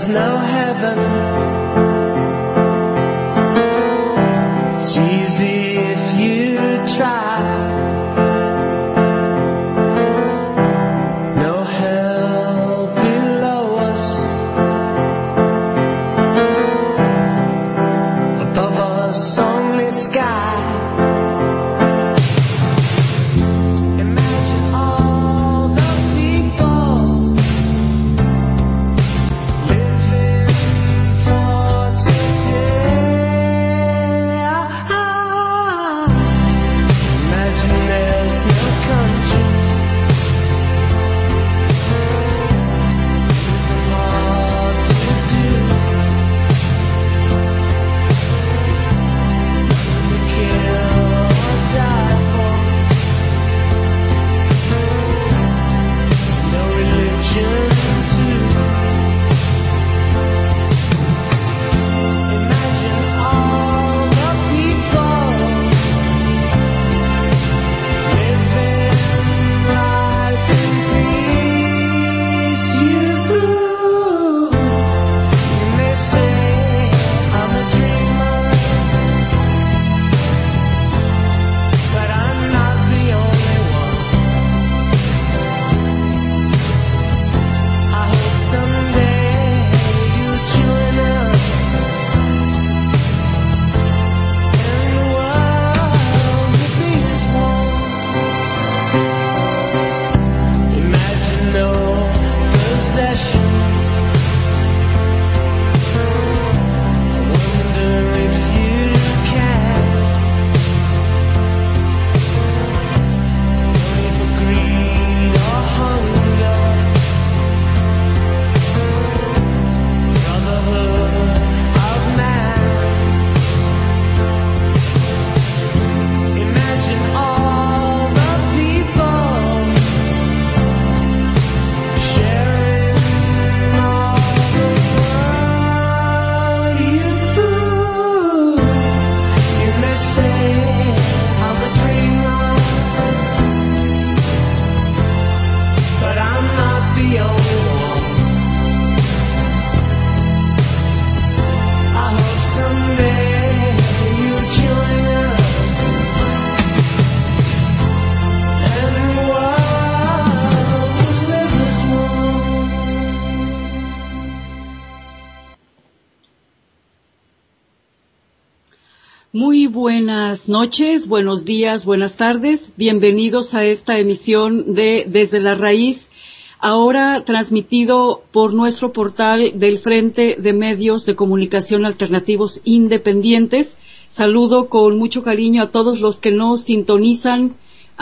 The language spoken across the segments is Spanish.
no heaven. It's easy if you try. No hell below us. Above us only sky. Muy buenas noches, buenos días, buenas tardes. Bienvenidos a esta emisión de Desde la Raíz, ahora transmitido por nuestro portal del Frente de Medios de Comunicación Alternativos Independientes. Saludo con mucho cariño a todos los que nos sintonizan.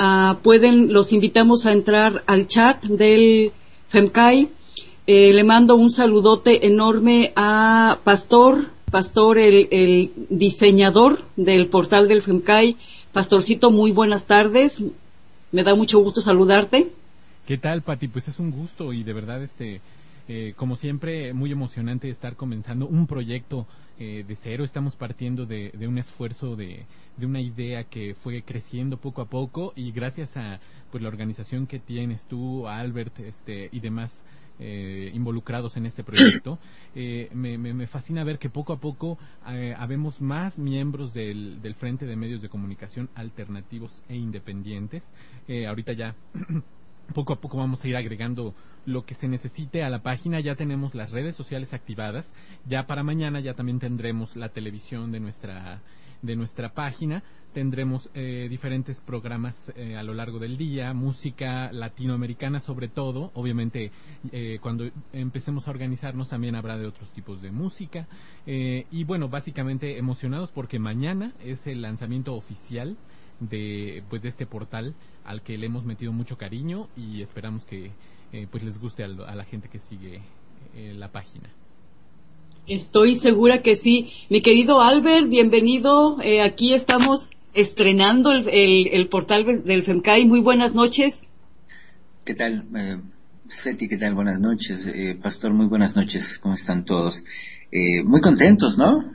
Los invitamos a entrar al chat del FEMCAI. Le mando un saludote enorme a Pastor, el diseñador del portal del FEMCAI. Pastorcito, muy buenas tardes. Me da mucho gusto saludarte. ¿Qué tal, Pati? Pues es un gusto y de verdad, como siempre, muy emocionante estar comenzando un proyecto de cero. Estamos partiendo de un esfuerzo, de una idea que fue creciendo poco a poco, y gracias a pues la organización que tienes tú, Albert, y demás involucrados en este proyecto, me fascina ver que poco a poco habemos más miembros del Frente de Medios de Comunicación Alternativos e Independientes. Ahorita ya poco a poco vamos a ir agregando lo que se necesite a la página. Ya tenemos las redes sociales activadas. Ya para mañana ya también tendremos la televisión de nuestra página. Tendremos diferentes programas a lo largo del día, música latinoamericana sobre todo. Obviamente cuando empecemos a organizarnos también habrá de otros tipos de música. Y bueno, básicamente emocionados porque mañana es el lanzamiento oficial de este portal al que le hemos metido mucho cariño, y esperamos que pues les guste a la gente que sigue la página. Estoy segura que sí. Mi querido Albert, bienvenido. Aquí estamos estrenando el portal del FEMCAI. Muy buenas noches. ¿Qué tal, Seti? ¿Qué tal? Buenas noches. Pastor, muy buenas noches. ¿Cómo están todos? Muy contentos, ¿no?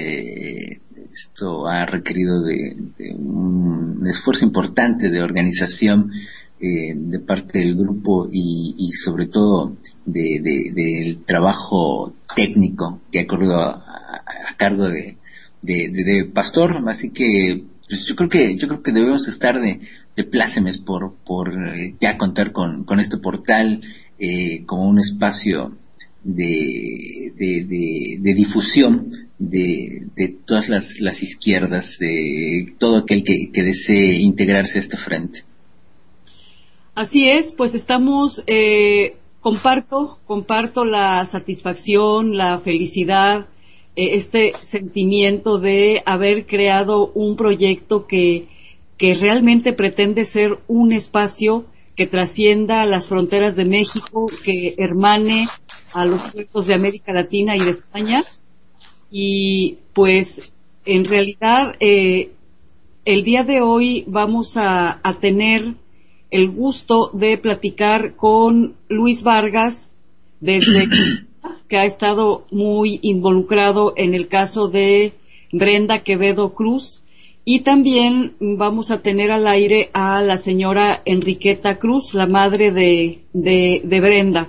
Esto ha requerido de un esfuerzo importante de organización de parte del grupo y sobre todo del trabajo técnico que ha corrido a cargo de Pastor, así que pues yo creo que debemos estar de plácemes por ya contar con este portal como un espacio de difusión de todas las izquierdas, de todo aquel que desee integrarse a este frente. Así es, pues estamos, comparto la satisfacción, la felicidad, este sentimiento de haber creado un proyecto que realmente pretende ser un espacio que trascienda las fronteras de México, que hermane a los pueblos de América Latina y de España. Y pues en realidad el día de hoy vamos a tener el gusto de platicar con Luis Vargas, desde que ha estado muy involucrado en el caso de Brenda Quevedo Cruz, y también vamos a tener al aire a la señora Enriqueta Cruz, la madre de Brenda.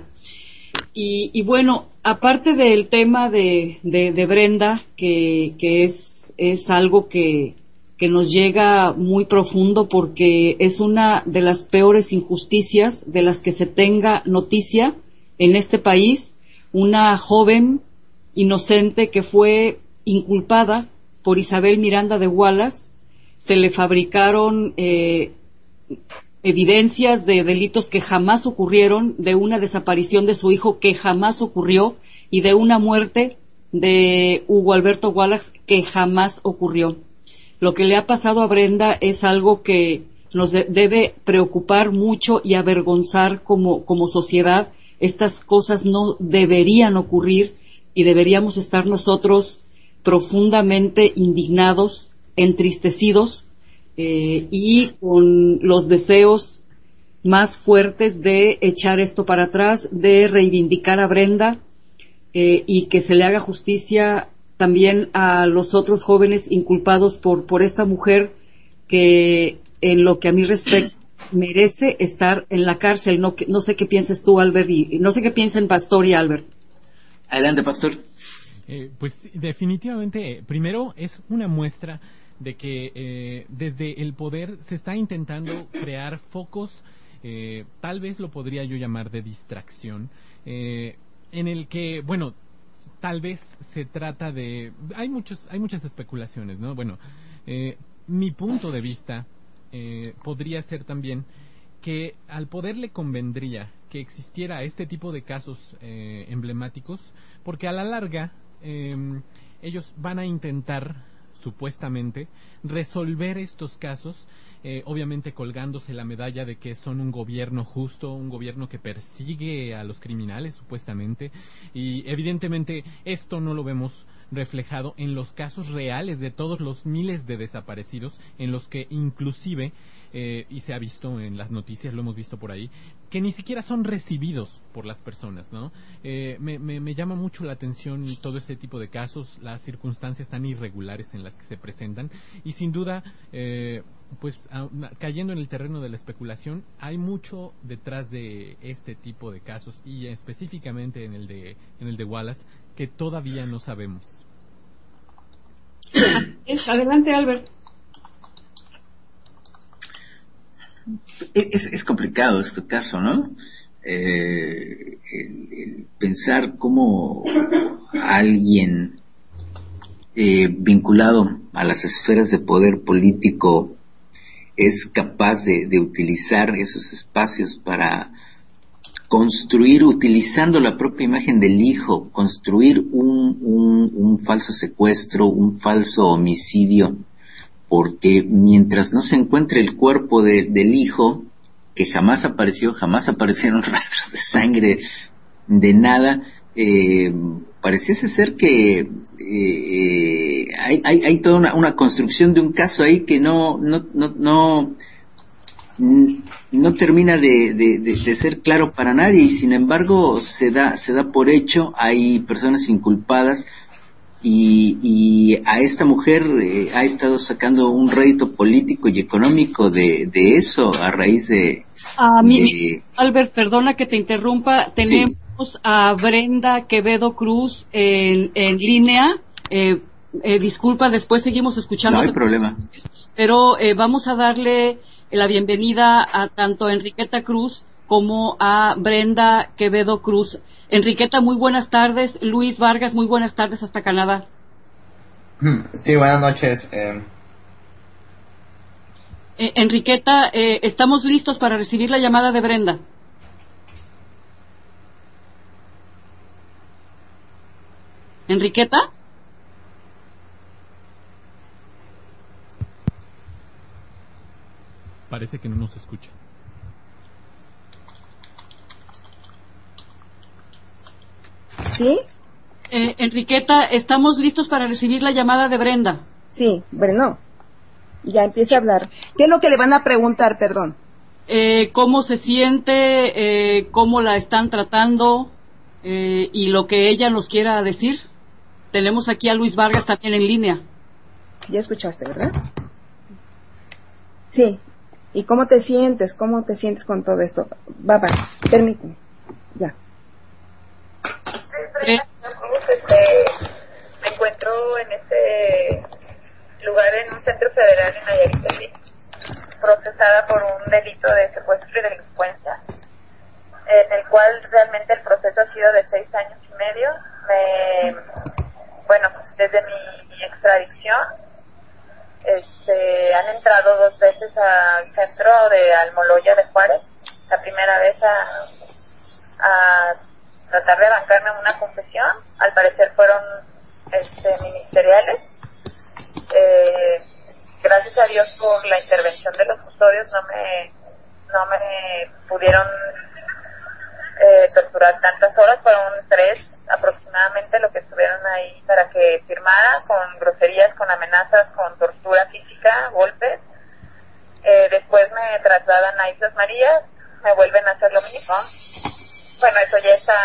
Y bueno, aparte del tema de Brenda, que es algo que nos llega muy profundo, porque es una de las peores injusticias de las que se tenga noticia en este país, una joven inocente que fue inculpada por Isabel Miranda de Wallace. Se le fabricaron evidencias de delitos que jamás ocurrieron, de una desaparición de su hijo que jamás ocurrió y de una muerte de Hugo Alberto Wallace que jamás ocurrió. Lo que le ha pasado a Brenda es algo que nos debe preocupar mucho y avergonzar como sociedad. Estas cosas no deberían ocurrir y deberíamos estar nosotros profundamente indignados, entristecidos y con los deseos más fuertes de echar esto para atrás, de reivindicar a Brenda y que se le haga justicia también a los otros jóvenes inculpados por esta mujer que, en lo que a mí respecta, merece estar en la cárcel. No sé qué piensas tú, Albert, y no sé qué piensan Pastor y Albert. Adelante, Pastor. Pues definitivamente, primero es una muestra de que desde el poder se está intentando crear focos, tal vez lo podría yo llamar de distracción, en el que, bueno, tal vez se trata de... Hay muchas especulaciones, ¿no? Bueno, mi punto de vista podría ser también que al poder le convendría que existiera este tipo de casos emblemáticos, porque a la larga ellos van a intentar, supuestamente, resolver estos casos, obviamente colgándose la medalla de que son un gobierno justo, un gobierno que persigue a los criminales, supuestamente, y evidentemente esto no lo vemos reflejado en los casos reales de todos los miles de desaparecidos, en los que inclusive, y se ha visto en las noticias, lo hemos visto por ahí, que ni siquiera son recibidos por las personas, ¿no? Me llama mucho la atención todo ese tipo de casos, las circunstancias tan irregulares en las que se presentan, y sin duda, pues cayendo en el terreno de la especulación, hay mucho detrás de este tipo de casos, y específicamente en el de Wallace, que todavía no sabemos. Adelante, Albert. Es complicado este caso, ¿no? El pensar cómo alguien vinculado a las esferas de poder político es capaz de utilizar esos espacios para construir, utilizando la propia imagen del hijo, construir un falso secuestro, un falso homicidio, porque mientras no se encuentre el cuerpo del hijo, que jamás aparecieron rastros de sangre, de nada, pareciese ser que hay toda una construcción de un caso ahí que no termina de ser claro para nadie, y sin embargo se da por hecho. Hay personas inculpadas, y a esta mujer ha estado sacando un rédito político y económico de eso a raíz de... Albert, perdona que te interrumpa, tenemos Tenemos a Brenda Quevedo Cruz en línea. Disculpa, después seguimos escuchando. No hay problema. Pero vamos a darle la bienvenida a tanto a Enriqueta Cruz como a Brenda Quevedo Cruz. Enriqueta, muy buenas tardes. Luis Vargas, muy buenas tardes hasta Canadá. Sí, buenas noches. Enriqueta, estamos listos para recibir la llamada de Brenda. Enriqueta. Parece que no nos escucha. ¿Sí? Enriqueta, estamos listos para recibir la llamada de Brenda. Sí, bueno, ya empieza a hablar. ¿Qué es lo que le van a preguntar, perdón? ¿Cómo se siente? ¿Cómo la están tratando? Y lo que ella nos quiera decir. Tenemos aquí a Luis Vargas también en línea. Ya escuchaste, ¿verdad? Sí. ¿Y cómo te sientes? ¿Cómo te sientes con todo esto? Va, permíteme. Ya. Me encuentro en este lugar en un centro federal en Nayarit, procesada por un delito de secuestro y delincuencia, en el cual realmente el proceso ha sido de 6 años y medio. Desde mi extradición, han entrado 2 veces al centro de Almoloya de Juárez. La primera vez a tratar de arrancarme una confesión. Al parecer fueron ministeriales. Gracias a Dios por la intervención de los custodios no me pudieron torturar tantas horas. Fueron 3 aproximadamente lo que estuvieron ahí para que firmara, con groserías, con amenazas, con tortura física, golpes. Después me trasladan a Islas Marías, me vuelven a hacer lo mismo. Bueno, eso ya está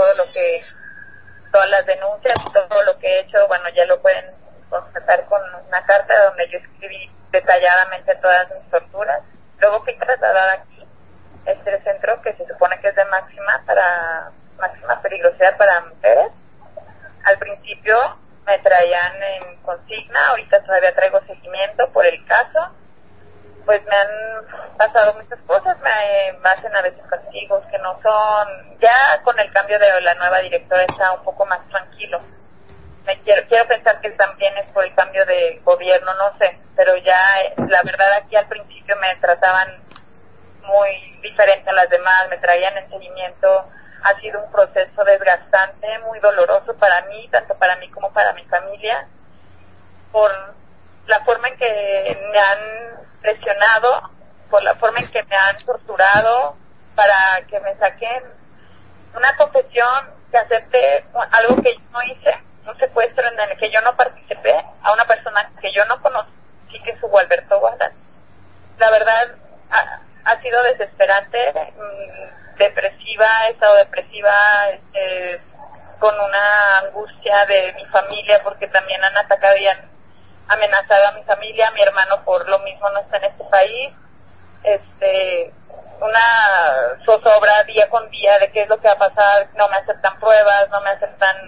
todas las denuncias, todo lo que he hecho, ya lo pueden constatar con una carta donde yo escribí detalladamente todas mis torturas. Luego fui trasladada aquí, este centro que se supone que es de máxima peligrosidad para mujeres. Al principio me traían en consigna, ahorita todavía traigo seguimiento por el caso. Pues me han pasado muchas cosas, me hacen a veces castigos que no son. Ya con el cambio de la nueva directora está un poco más tranquilo. Quiero pensar que también es por el cambio de gobierno, no sé, pero ya la verdad aquí al principio me trataban muy diferente a las demás, me traían en seguimiento. Ha sido un proceso desgastante, muy doloroso para mí, tanto para mí como para mi familia, por la forma en que me han presionado, por la forma en que me han torturado, para que me saquen una confesión, que acepte algo que yo no hice, un secuestro en el que yo no participé, a una persona que yo no conocí, que es Hugo Alberto Guadal. La verdad, ha sido desesperante, depresiva, he estado depresiva, con una angustia de mi familia, porque también han atacado y han amenazado a mi familia. Mi hermano por lo mismo no está en este país. Una zozobra día con día de qué es lo que va a pasar. No me aceptan pruebas, no me aceptan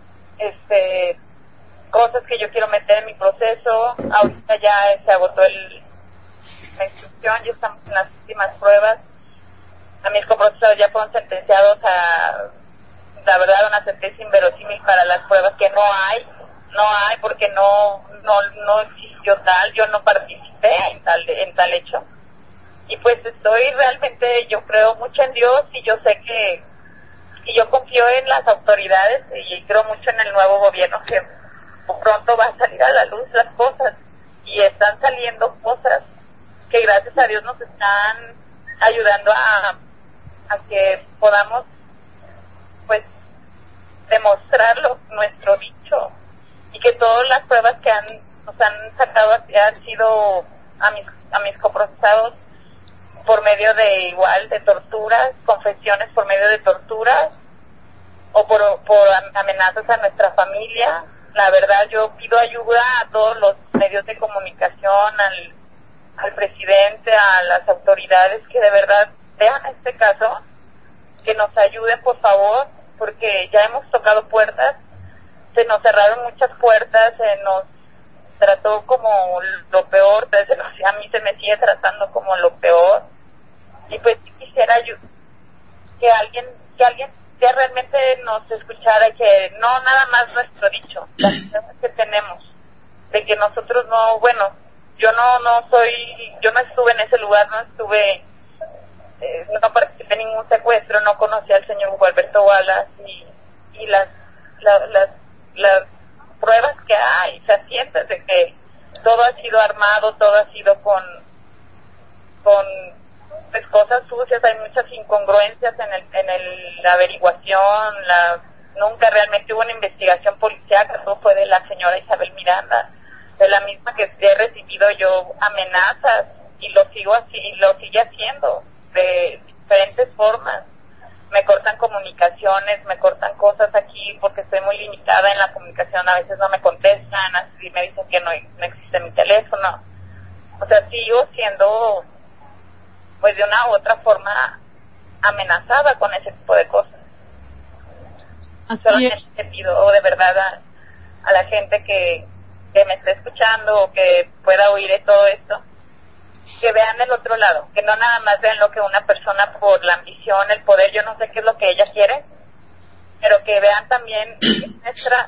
cosas que yo quiero meter en mi proceso. Ahorita ya se agotó la instrucción, ya estamos en las últimas pruebas. A mis coprocesados ya fueron sentenciados a, la verdad, una sentencia inverosímil para las pruebas que no hay porque no existió tal, yo no participé en tal hecho. Y pues estoy realmente, yo creo mucho en Dios y yo sé y yo confío en las autoridades y creo mucho en el nuevo gobierno que pronto va a salir a la luz las cosas, y están saliendo cosas que gracias a Dios nos están ayudando a que podamos pues demostrarlo, nuestro dicho, y que todas las pruebas que nos han sacado han sido a mis coprocesados por medio de torturas, confesiones por medio de torturas, o por amenazas a nuestra familia. La verdad, yo pido ayuda a todos los medios de comunicación, al presidente, a las autoridades, que de verdad vean este caso que nos ayuden, por favor, porque ya hemos tocado puertas, se nos cerraron muchas puertas, se nos trató como lo peor, desde a mí se me sigue tratando como lo peor, y pues quisiera que alguien que realmente nos escuchara, y que no nada más nuestro dicho, las cosas que tenemos, de que nosotros no, bueno, yo no estuve en ese lugar, no participé en ningún secuestro, no conocí al señor Hugo Alberto Wallace, y las pruebas que hay fehacientes de que todo ha sido armado, todo ha sido con pues cosas sucias, hay muchas incongruencias en la averiguación, nunca realmente hubo una investigación policíaca, todo fue de la señora Isabel Miranda, de la misma que he recibido yo amenazas, y lo sigue haciendo de diferentes formas. Me cortan comunicaciones, me cortan cosas aquí porque estoy muy limitada en la comunicación, a veces no me contestan, así me dicen que no existe mi teléfono. O sea, sigo siendo, pues de una u otra forma, amenazada con ese tipo de cosas. Solamente pido de verdad a la gente que me esté escuchando o que pueda oír todo esto, que vean el otro lado, que no nada más vean lo que una persona por la ambición, el poder, yo no sé qué es lo que ella quiere, pero que vean también nuestra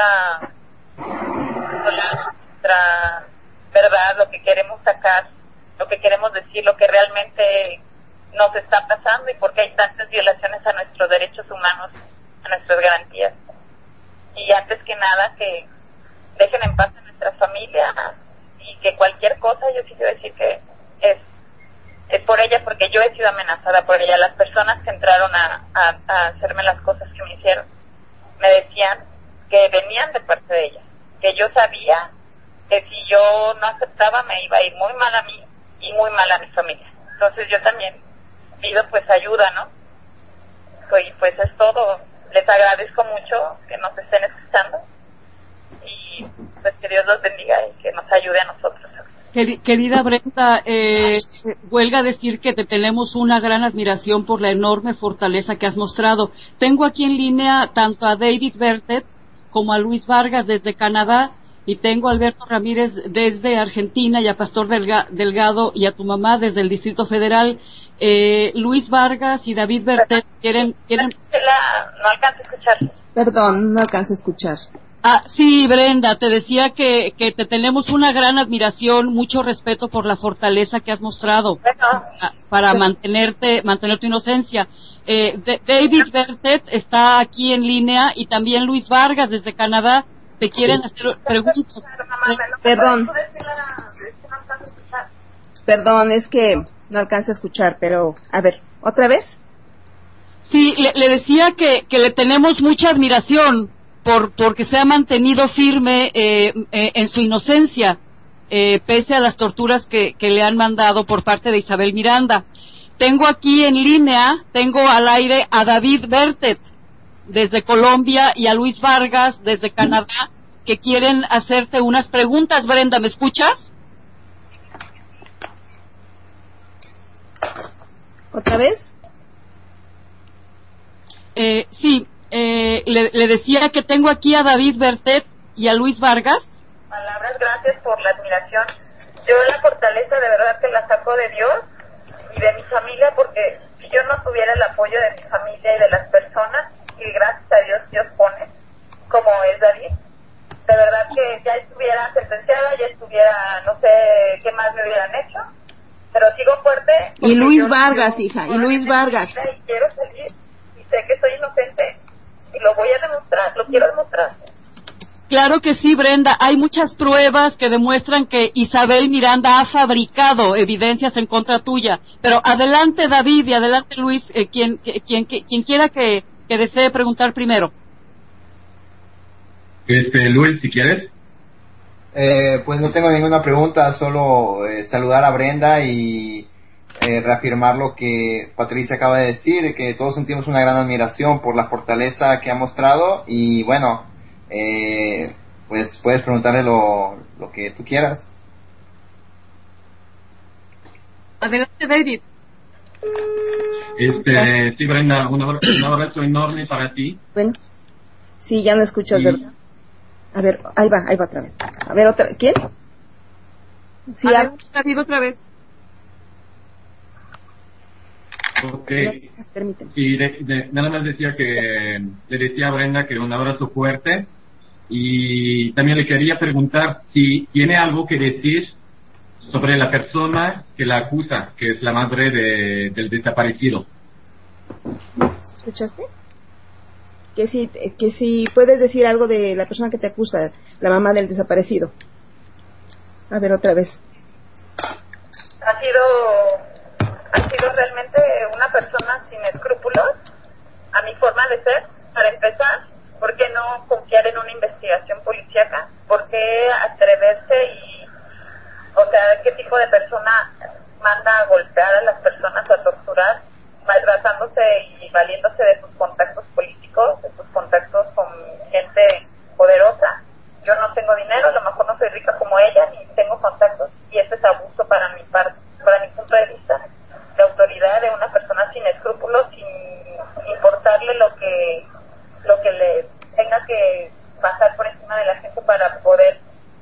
verdad, lo que queremos sacar, lo que queremos decir, lo que realmente nos está pasando y por qué hay tantas violaciones a nuestros derechos humanos, a nuestras garantías. Y antes que nada, que dejen en paz a nuestra familia, y que cualquier cosa, yo sí quiero decir que es por ella, porque yo he sido amenazada por ella. Las personas que entraron a hacerme las cosas que me hicieron me decían que venían de parte de ella, que yo sabía que si yo no aceptaba me iba a ir muy mal a mí y muy mal a mi familia. Entonces yo también pido pues ayuda, ¿no? Pues es todo. Les agradezco mucho que nos estén escuchando, y pues que Dios los bendiga y que nos ayude a nosotros. Querida Brenda, huelga decir que te tenemos una gran admiración por la enorme fortaleza que has mostrado. Tengo aquí en línea tanto a David Bertet como a Luis Vargas desde Canadá, y tengo a Alberto Ramírez desde Argentina, y a Pastor Delgado y a tu mamá desde el Distrito Federal. Luis Vargas y David Bertet quieren... No alcanzo a escuchar. Perdón, no alcanzo a escuchar. Sí, Brenda, te decía que te tenemos una gran admiración, mucho respeto por la fortaleza que has mostrado para mantener tu inocencia. David Bertet está aquí en línea, y también Luis Vargas desde Canadá te quieren hacer preguntas. Perdón, es que no alcanzo a escuchar, pero a ver, ¿otra vez? Sí, le decía que le tenemos mucha admiración porque se ha mantenido firme en su inocencia, pese a las torturas que le han mandado por parte de Isabel Miranda. Tengo aquí en línea, tengo al aire a David Bertet desde Colombia y a Luis Vargas desde Canadá, que quieren hacerte unas preguntas. Brenda, ¿me escuchas? ¿Otra vez? Sí. Le decía que tengo aquí a David Bertet y a Luis Vargas. Palabras, gracias por la admiración. Yo la fortaleza de verdad que la saco de Dios y de mi familia, porque si yo no tuviera el apoyo de mi familia y de las personas, y gracias a Dios pone, como es David, de verdad que ya estuviera sentenciada, ya estuviera, no sé qué más me hubieran hecho, pero sigo fuerte. Y Luis Vargas, hija, y Luis Vargas. Y quiero salir, y sé que soy inocente, y lo voy a demostrar, lo quiero demostrar. Claro que sí, Brenda. Hay muchas pruebas que demuestran que Isabel Miranda ha fabricado evidencias en contra tuya. Pero adelante, David, y adelante, Luis, quien quiera que desee preguntar primero. Luis, si quieres. Pues no tengo ninguna pregunta, solo saludar a Brenda y reafirmar lo que Patricia acaba de decir, que todos sentimos una gran admiración por la fortaleza que ha mostrado, y bueno, pues puedes preguntarle lo que tú quieras. Adelante, David. Sí, Brenda, un abrazo enorme para ti. Bueno, sí, ya no escuchas, Y- ¿verdad? A ver, ahí va otra vez. A ver, otra, ¿quién? Sí, A ver, David, otra vez. Ok. permíteme. Y nada más decía que le decía a Brenda que un abrazo fuerte, y también le quería preguntar si tiene algo que decir sobre la persona que la acusa, que es la madre del desaparecido. ¿Escuchaste? Que si puedes decir algo de la persona que te acusa, la mamá del desaparecido. A ver, otra vez. Ha sido realmente una persona sin escrúpulos, a mi forma de ser. Para empezar, ¿por qué no confiar en una investigación policíaca? ¿Por qué atreverse o sea, qué tipo de persona manda a golpear a las personas, a torturar, maltratándose y valiéndose de sus contactos políticos, de sus contactos con gente poderosa? Yo no tengo dinero, a lo mejor no soy rica como ella, ni tengo contactos, y eso es abuso para mi punto de vista, de autoridad de una persona sin escrúpulos, sin importarle lo que le tenga que pasar por encima de la gente para poder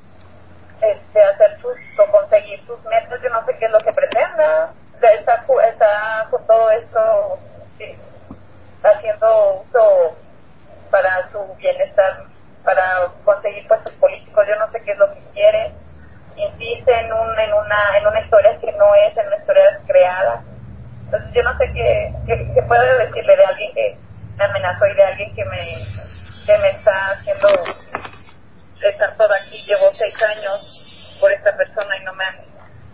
hacer o conseguir sus metas. Yo no sé qué es lo que pretenda. Está con todo esto, sí, haciendo uso para su bienestar, para conseguir puestos políticos. Yo no sé qué es lo que quiere. Insiste en una historia que no es, en una historia creada. Entonces yo no sé qué puedo decirle de alguien que me amenazó y de alguien que me está haciendo estar toda aquí. Llevo 6 años por esta persona y no me han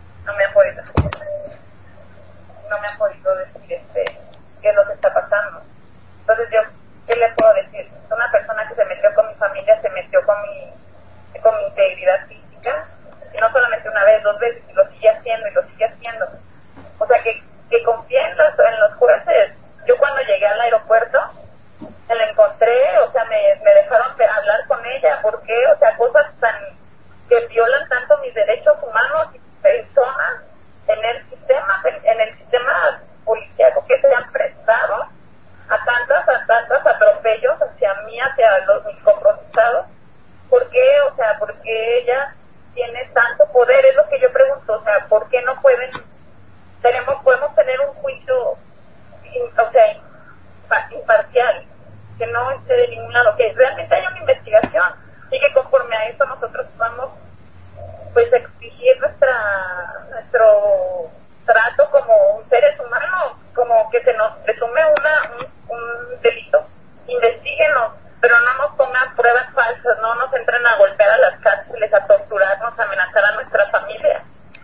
podido decir qué es lo que está pasando. Entonces yo, ¿qué le puedo decir? Es una persona que se metió con mi familia, se metió con mi integridad física, y no solamente una vez, 2 veces, y lo sigue haciendo. O sea, que confíe en los jueces. Yo cuando llegué al aeropuerto, me la encontré, o sea, me dejaron hablar con ella. ¿Por qué? O sea, cosas que violan tanto mis derechos humanos y personas en el sistema policíaco, que se han prestado a tantos atropellos hacia mí, hacia mis compromisados. ¿Por qué? O sea, porque ella tiene tanto poder, es lo que yo pregunto. O sea, ¿por qué no podemos tener un juicio imparcial, que no esté de ningún lado, que realmente haya una investigación, y que conforme a eso nosotros vamos pues exigir nuestro trato como seres humanos, como que se nos presume un delito? Investíguenos, pero no nos pongan pruebas falsas, no nos entren a golpear a las cárceles, a torturarnos, a amenazar a nuestra familia.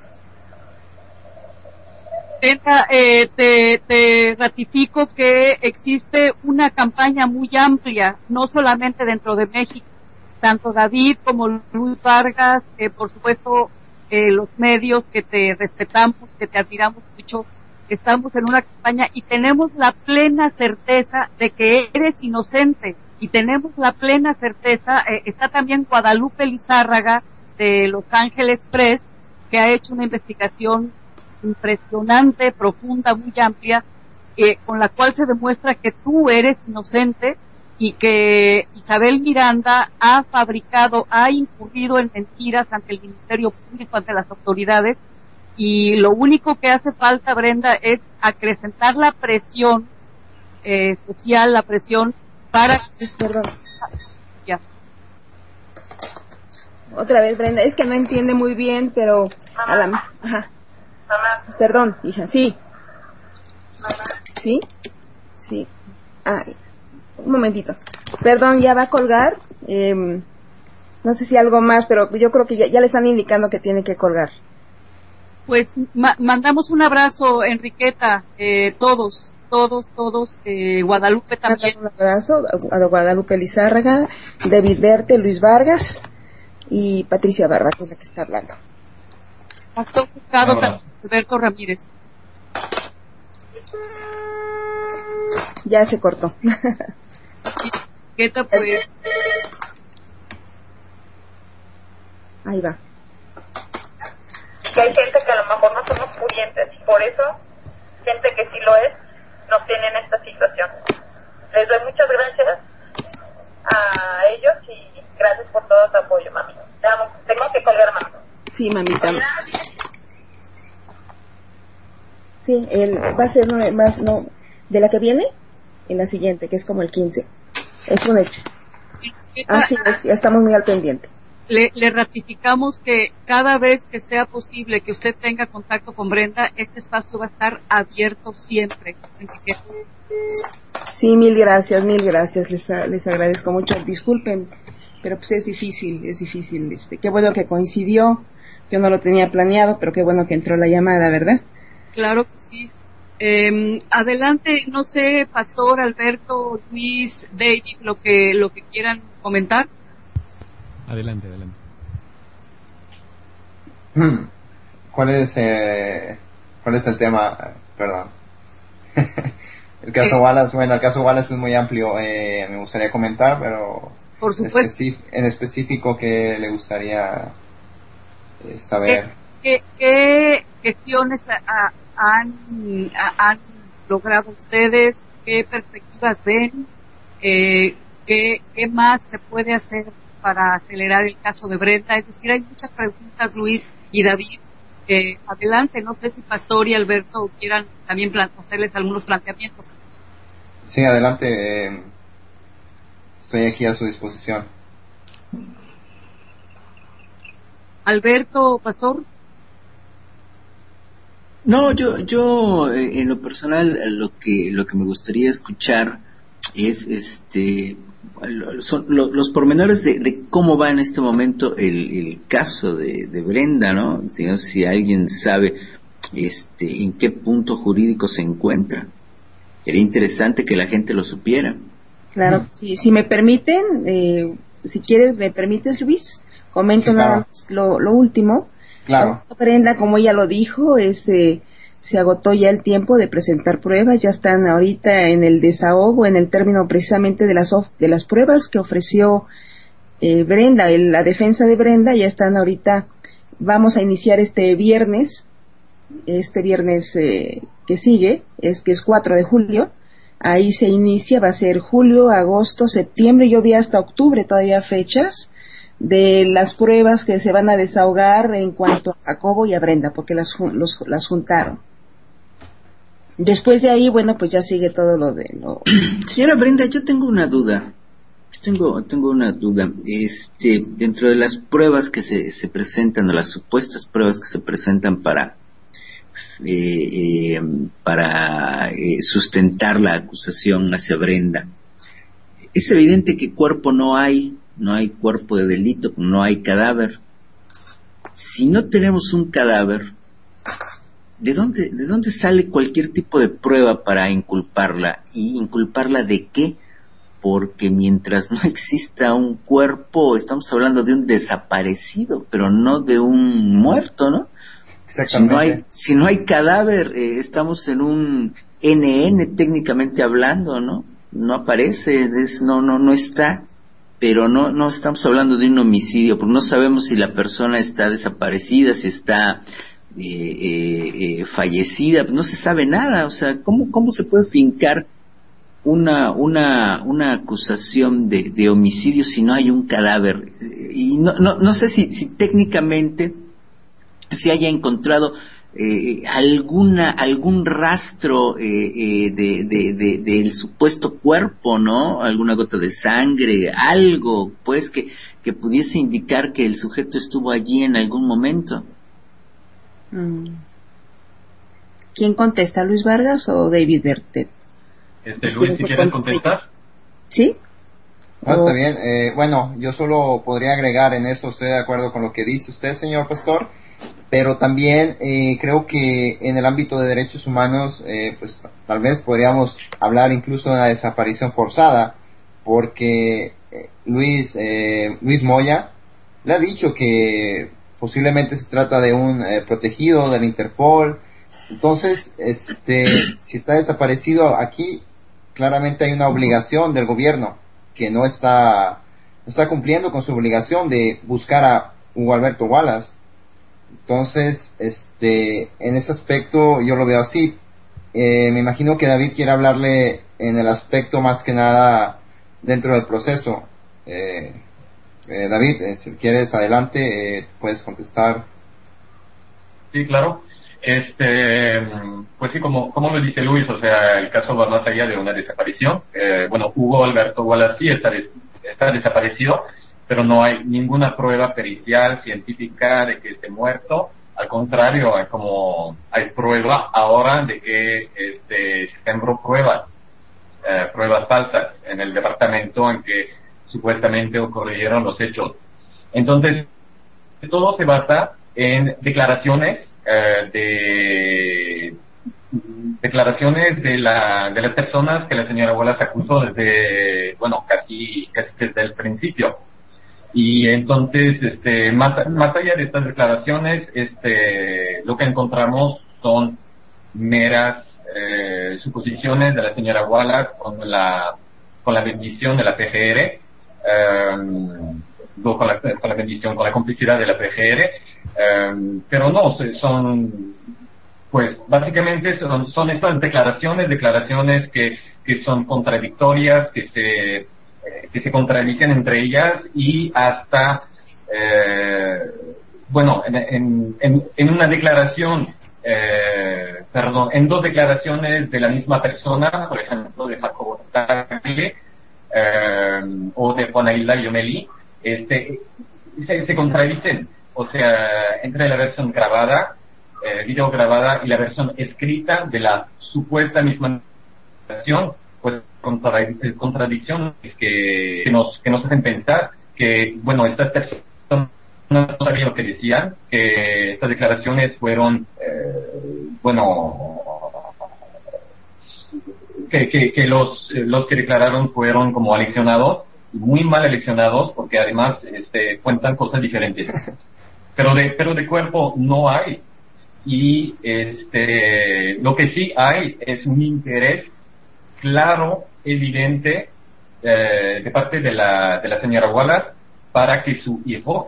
Te ratifico que existe una campaña muy amplia, no solamente dentro de México, tanto David como Luis Vargas, por supuesto los medios que te respetamos, que te admiramos mucho, estamos en una campaña y tenemos la plena certeza de que eres inocente, y tenemos la plena certeza. Está también Guadalupe Lizárraga de Los Ángeles Press, que ha hecho una investigación impresionante, profunda, muy amplia, con la cual se demuestra que tú eres inocente y que Isabel Miranda ha incurrido en mentiras ante el Ministerio Público, ante las autoridades, y lo único que hace falta, Brenda, es acrecentar la presión social, la presión para que... Perdón. Ya. Otra vez, Brenda, es que no entiende muy bien, pero Mamá. Ajá. Mamá. Perdón, hija, sí. Mamá. ¿Sí? Sí. Un momentito. Perdón, ya va a colgar. No sé si algo más, pero yo creo que ya le están indicando que tiene que colgar. Pues mandamos un abrazo, Enriqueta, todos, Guadalupe también. Un abrazo a Guadalupe Lizárraga, David Verte, Luis Vargas y Patricia Barba, que es la que está hablando. Pastor Juzgado también, Alberto Ramírez. Ya se cortó. Enriqueta, pues... Ahí va. Que hay gente que a lo mejor no somos pudientes, y por eso, gente que sí lo es, no tienen esta situación. Les doy muchas gracias a ellos y gracias por todo tu apoyo, mami. Te amo. Tengo que colgar, mami. Sí, mamita. Sí, va a ser más, no, de la que viene, en la siguiente, que es como el 15. Es un hecho. Así es, ya estamos muy al pendiente. Le ratificamos que cada vez que sea posible que usted tenga contacto con Brenda, este espacio va a estar abierto siempre. Sí, mil gracias, les agradezco mucho. Disculpen, pero pues es difícil, qué bueno que coincidió, yo no lo tenía planeado, pero qué bueno que entró la llamada, ¿verdad? Claro que sí. Adelante, no sé, Pastor, Alberto, Luis, David, lo que quieran comentar. Adelante. ¿Cuál es el tema? Perdón. El caso Wallace, bueno, el caso Wallace es muy amplio, me gustaría comentar, pero por supuesto. En específico, ¿qué le gustaría saber? ¿Qué gestiones han logrado ustedes? ¿Qué perspectivas ven? ¿Qué más se puede hacer para acelerar el caso de Brenda? Es decir, hay muchas preguntas, Luis y David. Adelante, no sé si Pastor y Alberto quieran también hacerles algunos planteamientos. Sí, adelante. Estoy aquí a su disposición. Alberto, Pastor. No, yo en lo personal lo que me gustaría escuchar es son los pormenores de cómo va en este momento el caso de Brenda, ¿no? Si alguien sabe en qué punto jurídico se encuentra. Sería interesante que la gente lo supiera. Claro, si me permiten, si quieres, me permites, Luis, comento nada más lo último. Claro. Brenda, como ella lo dijo, se agotó ya el tiempo de presentar pruebas, ya están ahorita en el desahogo, en el término precisamente de las pruebas que ofreció Brenda, la defensa de Brenda, ya están ahorita, vamos a iniciar este viernes que sigue, que es 4 de julio, ahí se inicia, va a ser julio, agosto, septiembre, yo vi hasta octubre todavía fechas de las pruebas que se van a desahogar en cuanto a Jacobo y a Brenda, porque las juntaron. Después de ahí, bueno, pues ya sigue todo lo de lo... Señora Brenda, yo tengo una duda. Tengo una duda. Dentro de las pruebas que se presentan, o las supuestas pruebas que se presentan para sustentar la acusación hacia Brenda, es evidente que cuerpo no hay cuerpo de delito, no hay cadáver. Si no tenemos un cadáver, ¿de dónde sale cualquier tipo de prueba para inculparla? ¿Y inculparla de qué? Porque mientras no exista un cuerpo, estamos hablando de un desaparecido, pero no de un muerto, ¿no? Exactamente. Si no hay cadáver, estamos en un NN técnicamente hablando, ¿no? No aparece, no está. Pero no estamos hablando de un homicidio, porque no sabemos si la persona está desaparecida, si está fallecida, no se sabe nada. O sea, ¿cómo se puede fincar una acusación de homicidio si no hay un cadáver? Y no sé si técnicamente se haya encontrado algún rastro del supuesto cuerpo, ¿no? Alguna gota de sangre, algo, pues, que pudiese indicar que el sujeto estuvo allí en algún momento. ¿Quién contesta, Luis Vargas o David Bertet? Luis, si quieres contestar. ¿Sí? Está bien. Bueno, yo solo podría agregar en esto, estoy de acuerdo con lo que dice usted, señor Pastor, pero también creo que en el ámbito de derechos humanos, pues tal vez podríamos hablar incluso de una desaparición forzada, porque Luis Moya le ha dicho que posiblemente se trata de un protegido del Interpol. Entonces, si está desaparecido aquí, claramente hay una obligación del gobierno que no está cumpliendo con su obligación de buscar a Hugo Alberto Wallace. Entonces, en ese aspecto yo lo veo así. me imagino que David quiere hablarle en el aspecto más que nada dentro del proceso. David, si quieres adelante, puedes contestar. Sí, claro. Pues sí, como lo dice Luis, o sea, el caso va más allá de una desaparición. Bueno, Hugo Alberto Wallace sí está desaparecido, pero no hay ninguna prueba pericial, científica de que esté muerto. Al contrario, hay prueba ahora de que se sembró pruebas falsas en el departamento en que supuestamente ocurrieron los hechos. Entonces, todo se basa en declaraciones de las personas que la señora Wallace acusó desde, bueno, casi desde el principio. Y entonces, más allá de estas declaraciones, lo que encontramos son meras suposiciones de la señora Wallace con la bendición de la PGR, con la bendición, con la complicidad de la PGR, pero no, pues básicamente son estas declaraciones que son contradictorias, que se contradicen entre ellas y hasta, bueno, en una declaración, en dos declaraciones de la misma persona, por ejemplo, de Jacobo Tagle, o de Juana Hilda Yomelí, se contradicen, o sea, entre la versión grabada, video grabada, y la versión escrita de la supuesta misma versión, pues contradicciones que nos hacen pensar que, bueno, estas personas no sabían lo que decían, que estas declaraciones fueron, que los que declararon fueron como aleccionados, muy mal aleccionados, porque además cuentan cosas diferentes. Pero de cuerpo no hay. Y lo que sí hay es un interés claro, evidente, de parte de la señora Wallace para que su hijo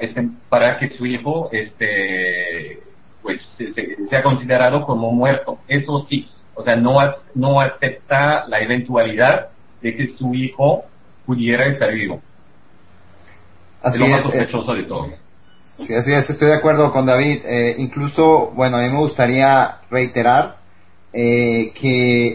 pues sea considerado como muerto. Eso sí, o sea, no acepta la eventualidad de que su hijo pudiera estar vivo. Así es lo más es, sospechoso de todo. Sí, así es, estoy de acuerdo con David. Incluso, bueno, a mí me gustaría reiterar que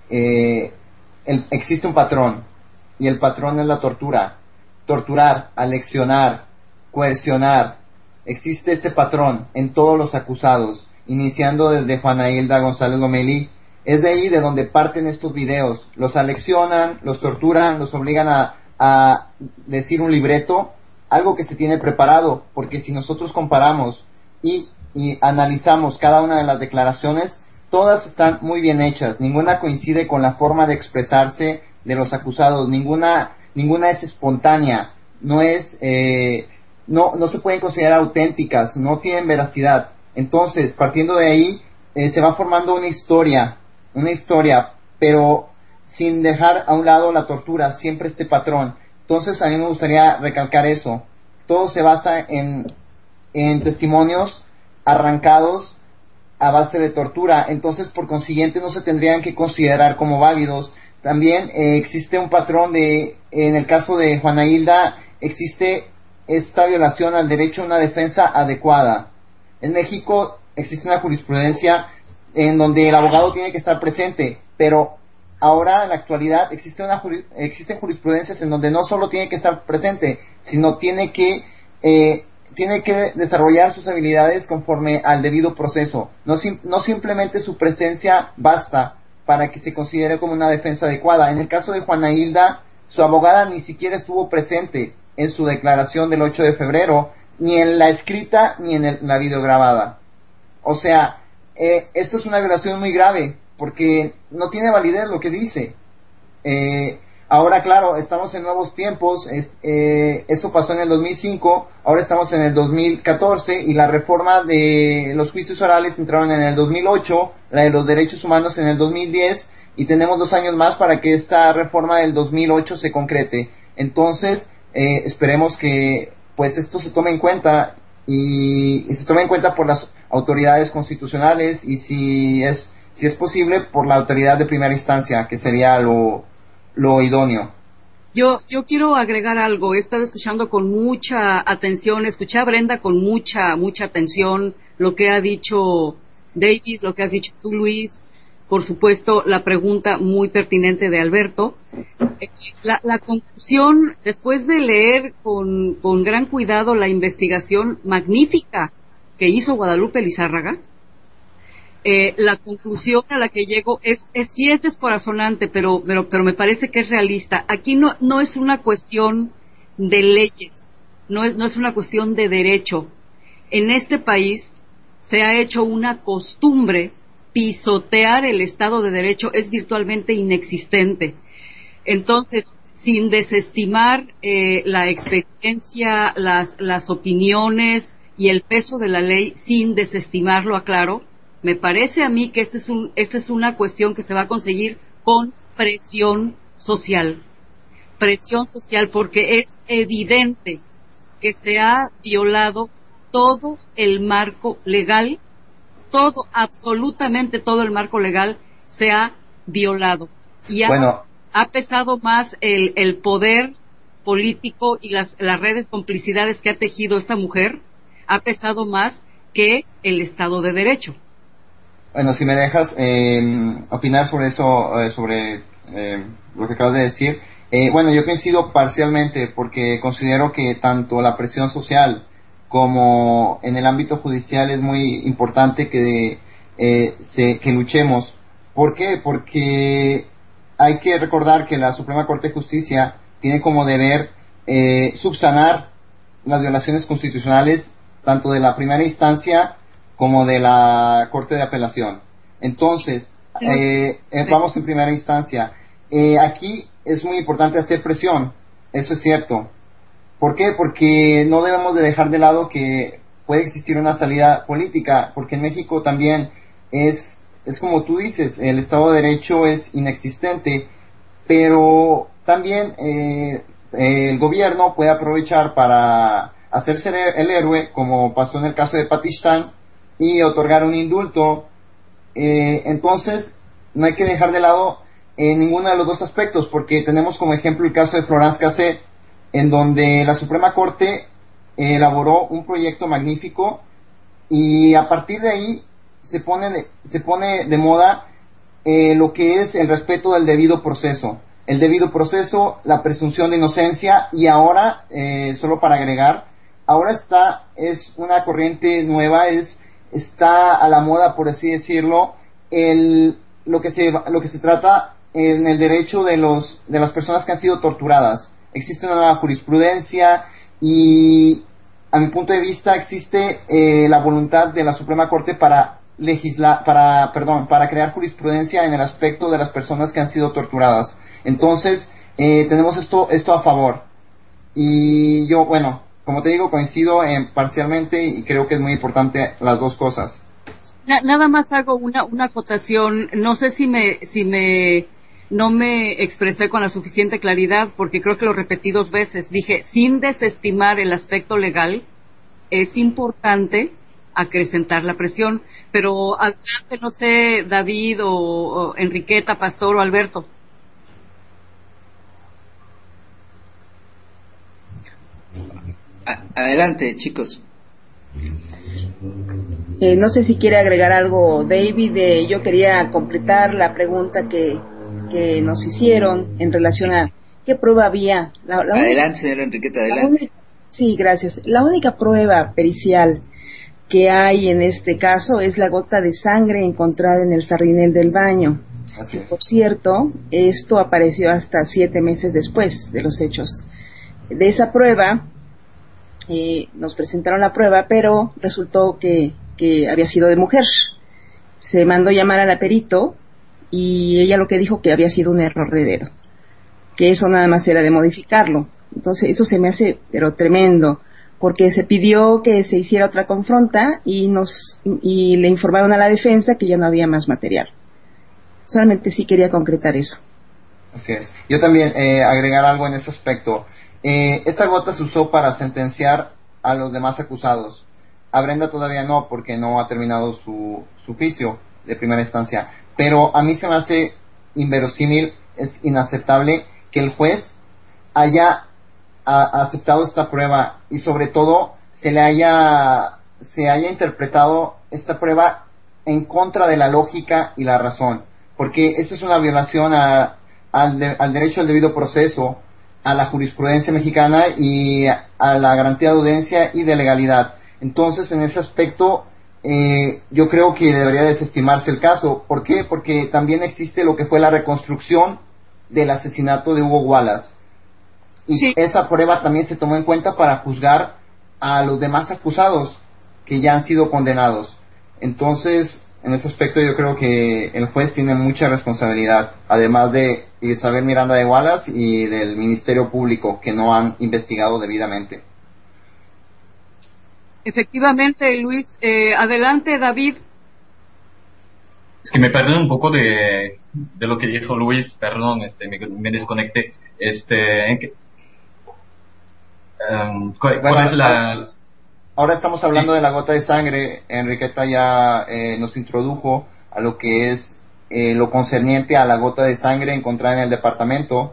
existe un patrón, y el patrón es la tortura. Torturar, aleccionar, coercionar. Existe este patrón en todos los acusados, iniciando desde Juana Hilda González Lomelí. Es de ahí de donde parten estos videos. Los aleccionan, los torturan, los obligan a decir un libreto, algo que se tiene preparado, porque si nosotros comparamos y analizamos cada una de las declaraciones, todas están muy bien hechas, ninguna coincide con la forma de expresarse de los acusados, ninguna es espontánea, no se pueden considerar auténticas, no tienen veracidad. Entonces, partiendo de ahí, se va formando una historia, pero sin dejar a un lado la tortura, siempre este patrón. Entonces, a mí me gustaría recalcar eso. Todo se basa en testimonios arrancados a base de tortura. Entonces, por consiguiente, no se tendrían que considerar como válidos. También existe un patrón en el caso de Juana Hilda, existe esta violación al derecho a una defensa adecuada. En México existe una jurisprudencia en donde el abogado tiene que estar presente, pero ahora en la actualidad existen jurisprudencias en donde no solo tiene que estar presente, sino tiene que desarrollar sus habilidades conforme al debido proceso. No simplemente su presencia basta para que se considere como una defensa adecuada. En el caso de Juana Hilda, su abogada ni siquiera estuvo presente en su declaración del 8 de febrero, ni en la escrita ni en la videograbada. O sea, esto es una violación muy grave, porque no tiene validez lo que dice. Ahora, claro, estamos en nuevos tiempos, eso pasó en el 2005, ahora estamos en el 2014, y la reforma de los juicios orales entraron en el 2008, la de los derechos humanos en el 2010, y tenemos 2 años más para que esta reforma del 2008 se concrete. Entonces, esperemos que pues esto se tome en cuenta, y se tome en cuenta por las autoridades constitucionales, y si si es posible, por la autoridad de primera instancia, que sería lo idóneo. Yo quiero agregar algo. He estado escuchando con mucha atención, escuché a Brenda con mucha atención lo que ha dicho David, lo que has dicho tú, Luis, por supuesto, la pregunta muy pertinente de Alberto. La conclusión, después de leer con gran cuidado la investigación magnífica que hizo Guadalupe Lizárraga, la conclusión a la que llego sí es descorazonante, pero me parece que es realista. Aquí no es una cuestión de leyes, no es una cuestión de derecho. En este país se ha hecho una costumbre pisotear el Estado de Derecho, es virtualmente inexistente. Entonces, sin desestimar la experiencia, las opiniones y el peso de la ley, sin desestimarlo, aclaro, me parece a mí que esta es una cuestión que se va a conseguir con presión social, porque es evidente que se ha violado todo el marco legal, absolutamente todo el marco legal se ha violado. Y ha pesado más el poder político y las redes complicidades que ha tejido esta mujer, ha pesado más que el Estado de Derecho. Bueno, si me dejas opinar sobre eso, sobre lo que acabas de decir. Bueno, yo coincido parcialmente porque considero que tanto la presión social como en el ámbito judicial es muy importante que luchemos. ¿Por qué? Porque hay que recordar que la Suprema Corte de Justicia tiene como deber subsanar las violaciones constitucionales tanto de la primera instancia como de la Corte de Apelación. Entonces, vamos en primera instancia. Aquí es muy importante hacer presión, eso es cierto. ¿Por qué? Porque no debemos de dejar de lado que puede existir una salida política, porque en México también es como tú dices, el Estado de Derecho es inexistente, pero también el gobierno puede aprovechar para hacerse el héroe, como pasó en el caso de Patistán, y otorgar un indulto. Entonces no hay que dejar de lado ninguno de los dos aspectos, porque tenemos como ejemplo el caso de Florence Cassé, en donde la Suprema Corte elaboró un proyecto magnífico y a partir de ahí se pone de moda lo que es el respeto del debido proceso, la presunción de inocencia, y ahora, solo para agregar, ahora es una corriente nueva, está a la moda, por así decirlo, lo que se trata en el derecho de las personas que han sido torturadas. Existe una nueva jurisprudencia y, a mi punto de vista, existe la voluntad de la Suprema Corte para crear jurisprudencia en el aspecto de las personas que han sido torturadas. Entonces, tenemos esto a favor. Y yo, bueno, como te digo, coincido parcialmente y creo que es muy importante las dos cosas. Nada más hago una acotación. No sé si no me expresé con la suficiente claridad, porque creo que lo repetí 2 veces. Dije, sin desestimar el aspecto legal, es importante acrecentar la presión. Pero adelante, no sé, David o Enriqueta, Pastor o Alberto. Adelante, chicos. No sé si quiere agregar algo, David. Yo quería completar la pregunta que nos hicieron en relación a qué prueba había. Adelante, señora Enriqueta, adelante. Sí, gracias. La única prueba pericial que hay en este caso es la gota de sangre encontrada en el sardinel del baño. Así es. Por cierto, esto apareció hasta 7 meses después de los hechos. De esa prueba, nos presentaron la prueba, pero resultó que había sido de mujer. Se mandó llamar a la perito y ella lo que dijo que había sido un error de dedo, que eso nada más era de modificarlo. Entonces eso se me hace pero tremendo, porque se pidió que se hiciera otra confronta y le informaron a la defensa que ya no había más material. Solamente sí quería concretar eso. Así es. Yo también agregar algo en ese aspecto. Esta gota se usó para sentenciar a los demás acusados. A Brenda todavía no, porque no ha terminado su juicio. de primera instancia. Pero a mí se me hace inverosímil, es inaceptable que el juez haya aceptado esta prueba y sobre todo se haya interpretado esta prueba en contra de la lógica y la razón, porque esto es una violación al derecho al debido proceso, a la jurisprudencia mexicana y a la garantía de audiencia y de legalidad. Entonces, en ese aspecto, yo creo que debería desestimarse el caso. ¿Por qué? Porque también existe lo que fue la reconstrucción del asesinato de Hugo Wallace. Y sí, esa prueba también se tomó en cuenta para juzgar a los demás acusados que ya han sido condenados. Entonces, en ese aspecto yo creo que el juez tiene mucha responsabilidad, además de Isabel Miranda de Wallace y del Ministerio Público, que no han investigado debidamente. Efectivamente, Luis. Adelante, David. Es que me perdí un poco de lo que dijo Luis, perdón, me desconecté. ¿Cuál es la...? Ahora estamos hablando de la gota de sangre. Enriqueta ya nos introdujo a lo que es lo concerniente a la gota de sangre encontrada en el departamento.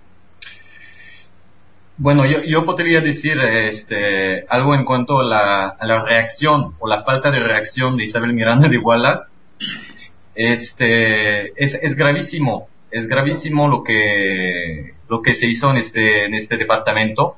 Bueno, yo podría decir algo en cuanto a la reacción o la falta de reacción de Isabel Miranda de Wallace. Es gravísimo lo que se hizo en este departamento.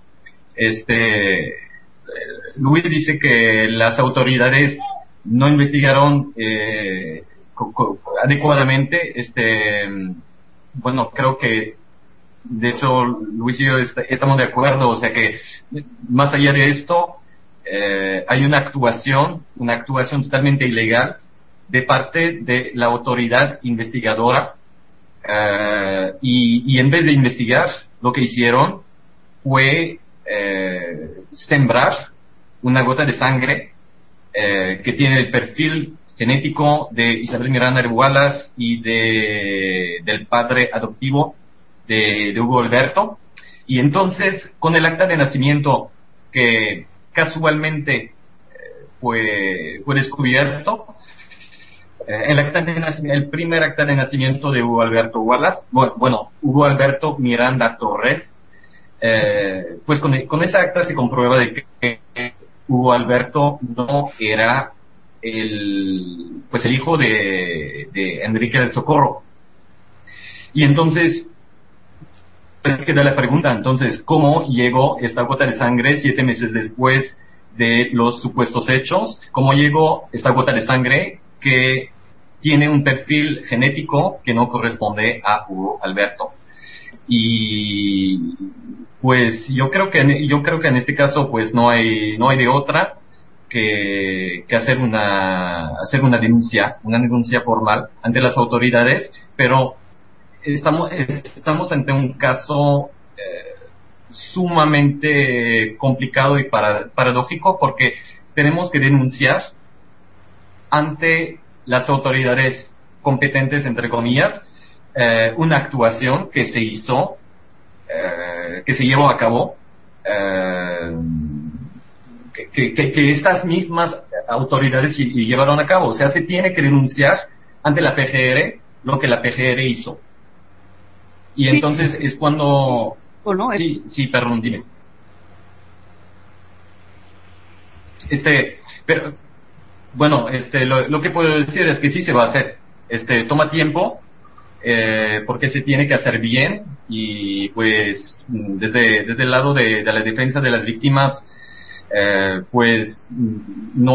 Luis dice que las autoridades no investigaron adecuadamente. Bueno, creo que de hecho Luis y yo estamos de acuerdo, o sea que más allá de esto hay una actuación totalmente ilegal de parte de la autoridad investigadora, y en vez de investigar, lo que hicieron fue sembrar una gota de sangre que tiene el perfil genético de Isabel Miranda de Wallace y del padre adoptivo de Hugo Alberto. Y entonces, con el acta de nacimiento que casualmente fue descubierto, el primer acta de nacimiento de Hugo Alberto Wallace, Hugo Alberto Miranda Torres, pues con esa acta se comprueba de que Hugo Alberto no era el hijo de Enrique del Socorro. Y entonces queda la pregunta, entonces, ¿cómo llegó esta gota de sangre 7 meses después de los supuestos hechos? ¿Cómo llegó esta gota de sangre que tiene un perfil genético que no corresponde a Hugo Alberto? Y pues yo creo que en este caso pues no hay de otra que hacer una denuncia formal ante las autoridades, pero estamos ante un caso sumamente complicado y paradójico, porque tenemos que denunciar ante las autoridades competentes, entre comillas, una actuación que se hizo, que se llevó a cabo, que estas mismas autoridades llevaron a cabo. O sea, se tiene que denunciar ante la PGR lo que la PGR hizo. Y sí, entonces es cuando... Bueno, sí, perdón, dime. Pero, bueno, lo que puedo decir es que sí se va a hacer. Toma tiempo, porque se tiene que hacer bien, y pues desde el lado de la defensa de las víctimas, pues no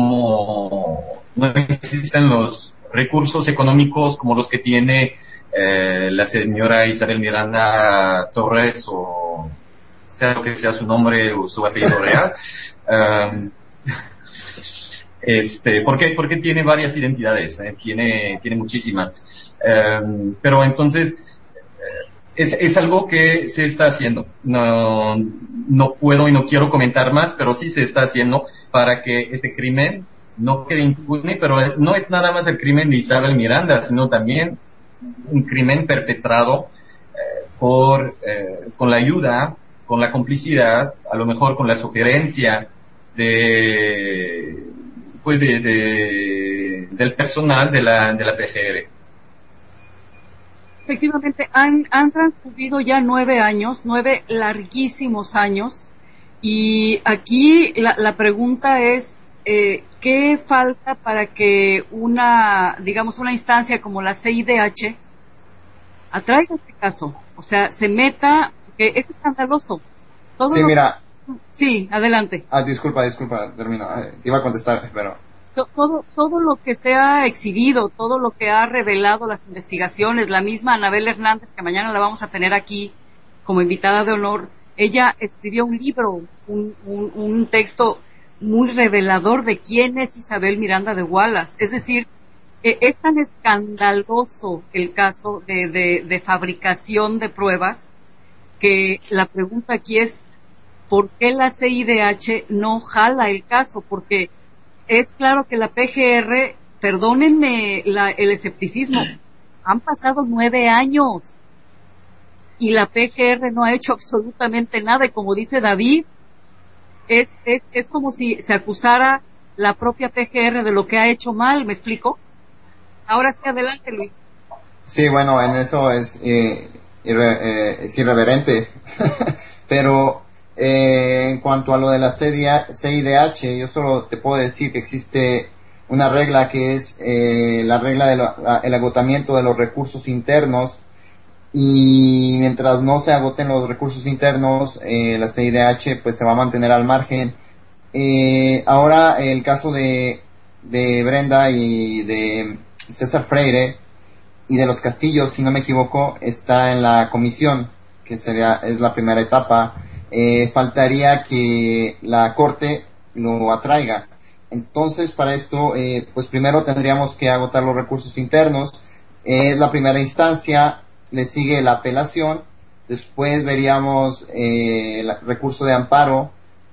existen los recursos económicos como los que tiene la señora Isabel Miranda Torres, o sea lo que sea su nombre o su apellido real, porque tiene varias identidades, tiene muchísimas, pero entonces es algo que se está haciendo. No puedo y no quiero comentar más, pero sí se está haciendo para que este crimen no quede impune. Pero no es nada más el crimen de Isabel Miranda, sino también un crimen perpetrado con la ayuda, con la complicidad, a lo mejor con la sugerencia de del personal de la PGR. Efectivamente, han transcurrido ya 9 años, 9 larguísimos años, y aquí la pregunta es, ¿qué falta para que una instancia como la CIDH atraiga este caso? O sea, se meta, que es escandaloso. Sí, mira. Sí, adelante. Disculpa, termina. Te iba a contestar, pero... Todo lo que se ha exhibido, todo lo que ha revelado las investigaciones, la misma Anabel Hernández, que mañana la vamos a tener aquí como invitada de honor, ella escribió un libro, un texto muy revelador de quién es Isabel Miranda de Wallace. Es decir, es tan escandaloso el caso de fabricación de pruebas que la pregunta aquí es, ¿por qué la CIDH no jala el caso? Porque es claro que la PGR, perdónenme el escepticismo, han pasado 9 años y la PGR no ha hecho absolutamente nada, y como dice David, es como si se acusara la propia PGR de lo que ha hecho mal. ¿Me explico? Ahora sí, adelante, Luis. Sí, bueno, en eso es irreverente, pero en cuanto a lo de la CIDH, yo solo te puedo decir que existe una regla que es la regla del agotamiento de los recursos internos, y mientras no se agoten los recursos internos, la CIDH pues se va a mantener al margen. Ahora el caso de Brenda y de César Freire y de los Castillos, si no me equivoco, está en la comisión, que es la primera etapa. Faltaría que la Corte lo atraiga. Entonces, para esto, pues primero tendríamos que agotar los recursos internos. Es la primera instancia, le sigue la apelación, después veríamos el recurso de amparo,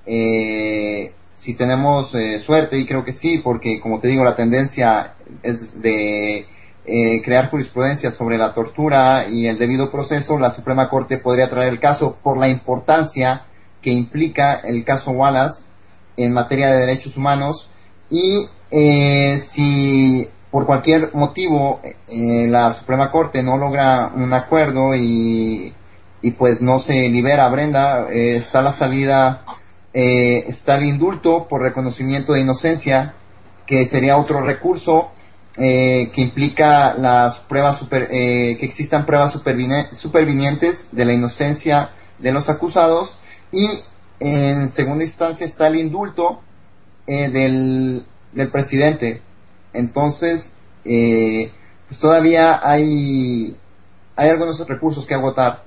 si tenemos suerte, y creo que sí, porque como te digo, la tendencia es de crear jurisprudencia sobre la tortura y el debido proceso. La Suprema Corte podría traer el caso por la importancia que implica el caso Wallace en materia de derechos humanos, y si por cualquier motivo la Suprema Corte no logra un acuerdo y pues no se libera a Brenda, está la salida, está el indulto por reconocimiento de inocencia, que sería otro recurso que implica las pruebas que existan pruebas supervinientes de la inocencia de los acusados, y en segunda instancia está el indulto del presidente. Entonces pues todavía hay algunos recursos que agotar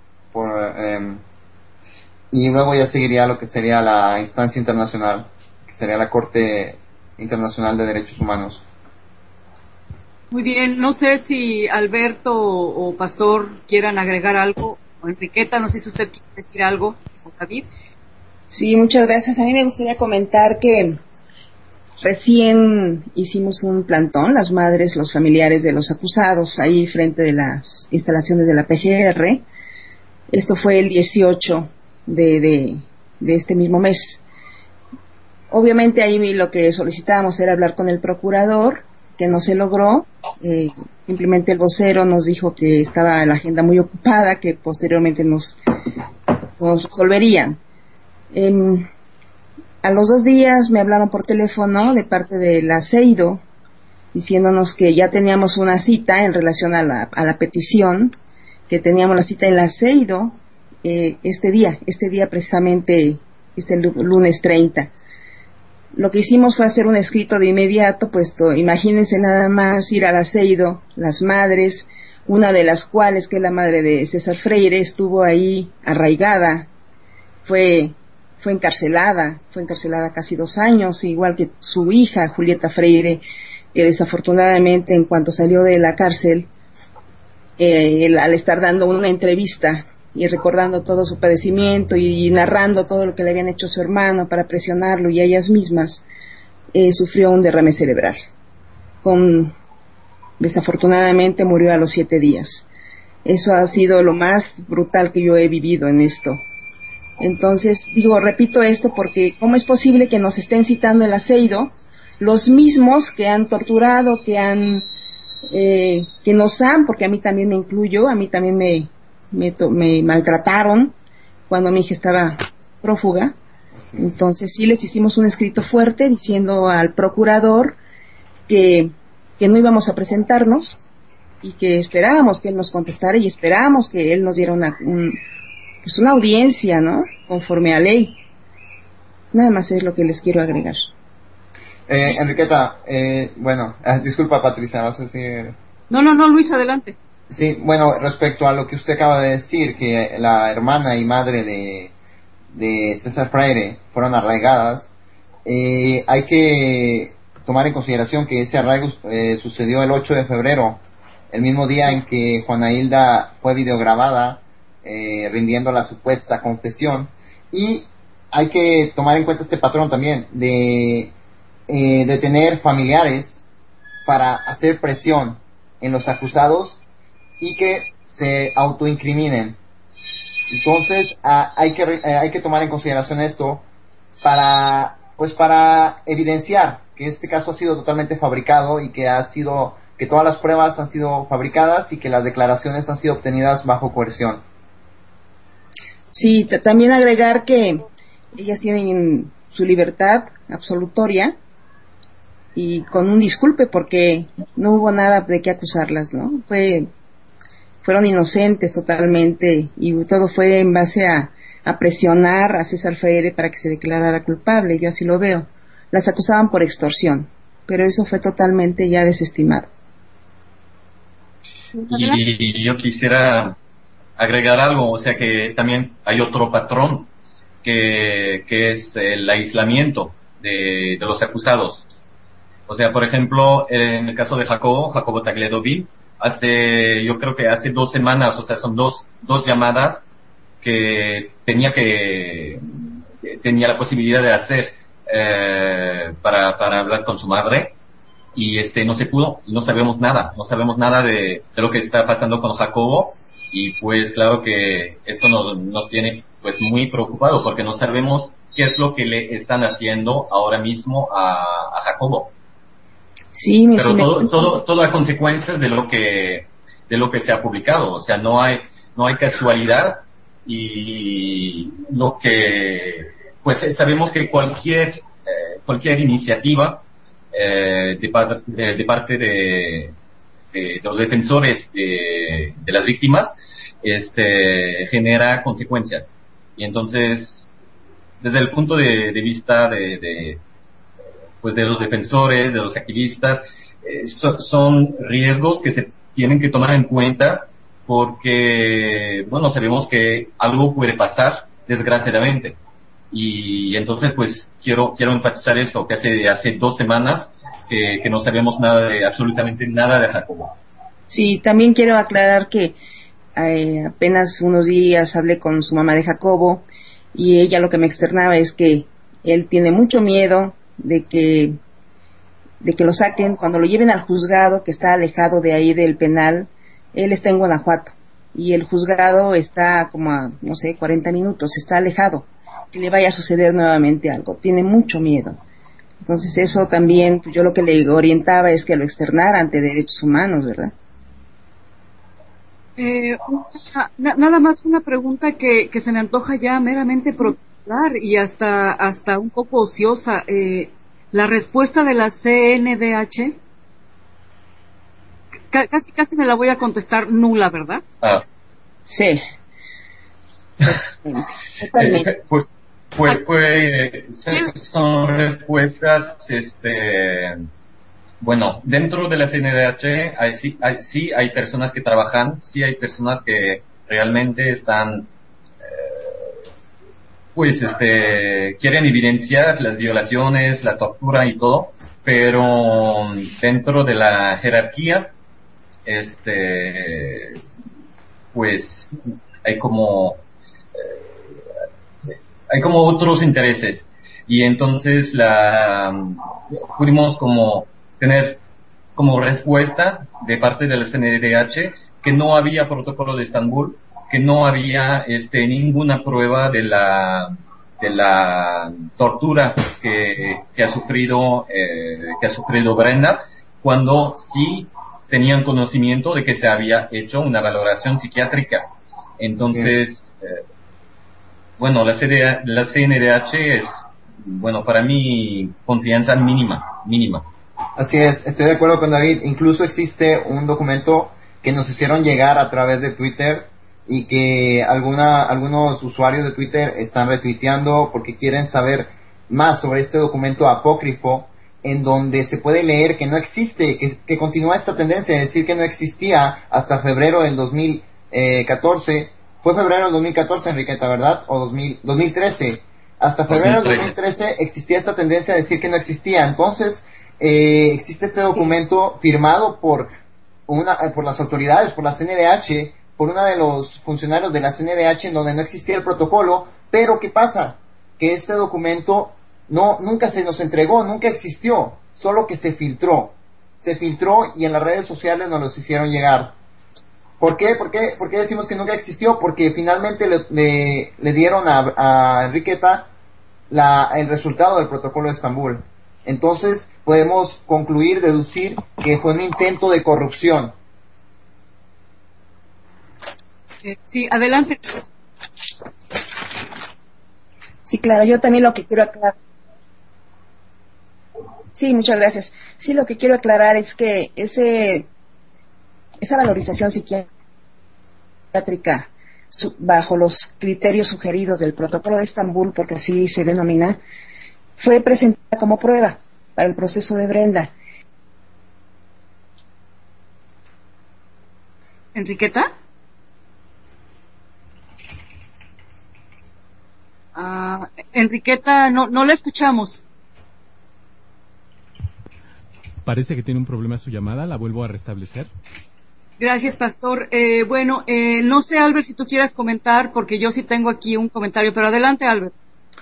y luego ya seguiría lo que sería la instancia internacional, que sería la Corte Internacional de Derechos Humanos. Muy bien, no sé si Alberto o Pastor quieran agregar algo, o Enriqueta, no sé si usted quiere decir algo, o David. Sí, muchas gracias. A mí me gustaría comentar que recién hicimos un plantón, las madres, los familiares de los acusados, ahí frente de las instalaciones de la PGR. Esto fue el 18 de este mismo mes. Obviamente ahí lo que solicitábamos era hablar con el procurador, que no se logró. Simplemente el vocero nos dijo que estaba la agenda muy ocupada, que posteriormente nos resolverían. A los 2 días me hablaron por teléfono de parte de la CEIDO diciéndonos que ya teníamos una cita en relación a la petición, que teníamos la cita en la CEIDO este día precisamente, este lunes 30. Lo que hicimos fue hacer un escrito de inmediato, puesto, imagínense nada más ir a la CEIDO, las madres, una de las cuales, que es la madre de César Freire, estuvo ahí arraigada, fue encarcelada casi 2 años, igual que su hija, Julieta Freire, que desafortunadamente en cuanto salió de la cárcel, al estar dando una entrevista y recordando todo su padecimiento y narrando todo lo que le habían hecho a su hermano para presionarlo y a ellas mismas, sufrió un derrame cerebral. Desafortunadamente murió a los 7 días. Eso ha sido lo más brutal que yo he vivido en esto. Entonces, repito esto porque ¿cómo es posible que nos estén citando el aceido los mismos que han torturado, que nos han, porque a mí también me incluyo, a mí también me maltrataron cuando mi hija estaba prófuga. Entonces sí les hicimos un escrito fuerte diciendo al procurador que no íbamos a presentarnos y que esperábamos que él nos contestara y esperábamos que él nos diera una audiencia, ¿no? Conforme a ley. Nada más es lo que les quiero agregar. Enriqueta, disculpa Patricia, vas a decir... No, Luis, adelante. Sí, bueno, respecto a lo que usted acaba de decir, que la hermana y madre de César Freire fueron arraigadas, hay que tomar en consideración que ese arraigo sucedió el 8 de febrero, el mismo día en que Juana Hilda fue videograbada rindiendo la supuesta confesión, y hay que tomar en cuenta este patrón también de tener familiares para hacer presión en los acusados y que se autoincriminen. Entonces hay que tomar en consideración esto para evidenciar que este caso ha sido totalmente fabricado y que todas las pruebas han sido fabricadas y que las declaraciones han sido obtenidas bajo coerción. Sí, también agregar que ellas tienen su libertad absolutoria y con un disculpe porque no hubo nada de qué acusarlas, ¿no? Fueron inocentes totalmente y todo fue en base a presionar a César Freire para que se declarara culpable. Yo así lo veo. Las acusaban por extorsión, pero eso fue totalmente ya desestimado. Y yo quisiera agregar algo, o sea que también hay otro patrón que es el aislamiento de los acusados. O sea, por ejemplo, en el caso de Jacobo Tagliadovi, yo creo que hace 2 semanas, o sea, son dos llamadas que tenía la posibilidad de hacer para hablar con su madre, y no se pudo, y no sabemos nada de lo que está pasando con Jacobo, y pues claro que esto nos tiene pues muy preocupado porque no sabemos qué es lo que le están haciendo ahora mismo a Jacobo. Sí, pero todo a consecuencias de lo que se ha publicado, o sea, no hay casualidad, y lo que pues sabemos que cualquier iniciativa de parte de los defensores de las víctimas genera consecuencias, y entonces desde el punto de vista de los defensores, de los activistas, son riesgos que se tienen que tomar en cuenta porque, bueno, sabemos que algo puede pasar, desgraciadamente. Y entonces, pues, quiero enfatizar esto, que hace 2 semanas que no sabemos absolutamente nada de Jacobo. Sí, también quiero aclarar que apenas unos días hablé con su mamá de Jacobo, y ella lo que me externaba es que él tiene mucho miedo de que lo saquen cuando lo lleven al juzgado, que está alejado de ahí del penal. Él está en Guanajuato y el juzgado está como a 40 minutos, está alejado, que le vaya a suceder nuevamente algo, tiene mucho miedo. Entonces eso también, yo lo que le orientaba es que lo externara ante derechos humanos, ¿verdad? Nada más una pregunta que se me antoja ya meramente protocolar y hasta un poco ociosa. La respuesta de la CNDH, casi me la voy a contestar nula, ¿verdad? Sí. Totalmente. Son respuestas, bueno, dentro de la CNDH hay personas que trabajan, sí hay personas que realmente están, quieren evidenciar las violaciones, la tortura y todo, pero dentro de la jerarquía, pues hay como otros intereses, y entonces pudimos como tener como respuesta de parte de la CNDH que no había protocolo de Estambul, que no había ninguna prueba de la tortura que ha sufrido Brenda, cuando sí tenían conocimiento de que se había hecho una valoración psiquiátrica. Entonces, bueno, la CNDH es, bueno, para mí, confianza mínima. Así es, estoy de acuerdo con David. Incluso existe un documento que nos hicieron llegar a través de Twitter y que algunos usuarios de Twitter están retuiteando porque quieren saber más sobre este documento apócrifo, en donde se puede leer que no existe, que continúa esta tendencia de decir que no existía hasta febrero del 2014. Fue febrero del 2014, Enriqueta, ¿verdad? O 2013. Hasta febrero del 2013 existía esta tendencia de decir que no existía. Entonces, existe este documento firmado por las autoridades, por la CNDH, por uno de los funcionarios de la CNDH, en donde no existía el protocolo. Pero ¿qué pasa? Que este documento nunca se nos entregó, nunca existió, solo que se filtró y en las redes sociales nos los hicieron llegar. ¿Por qué decimos que nunca existió? Porque finalmente le dieron a Enriqueta el resultado del protocolo de Estambul. Entonces podemos deducir que fue un intento de corrupción. Sí, adelante. Sí, claro, yo también lo que quiero aclarar. Sí, muchas gracias. Sí, lo que quiero aclarar es que esa valorización psiquiátrica bajo los criterios sugeridos del protocolo de Estambul, porque así se denomina, fue presentada como prueba para el proceso de Brenda. ¿Enriqueta? Enriqueta, no la escuchamos. Parece que tiene un problema su llamada, la vuelvo a restablecer. Gracias, Pastor. No sé, Albert, si tú quieras comentar, porque yo sí tengo aquí un comentario, pero adelante, Albert.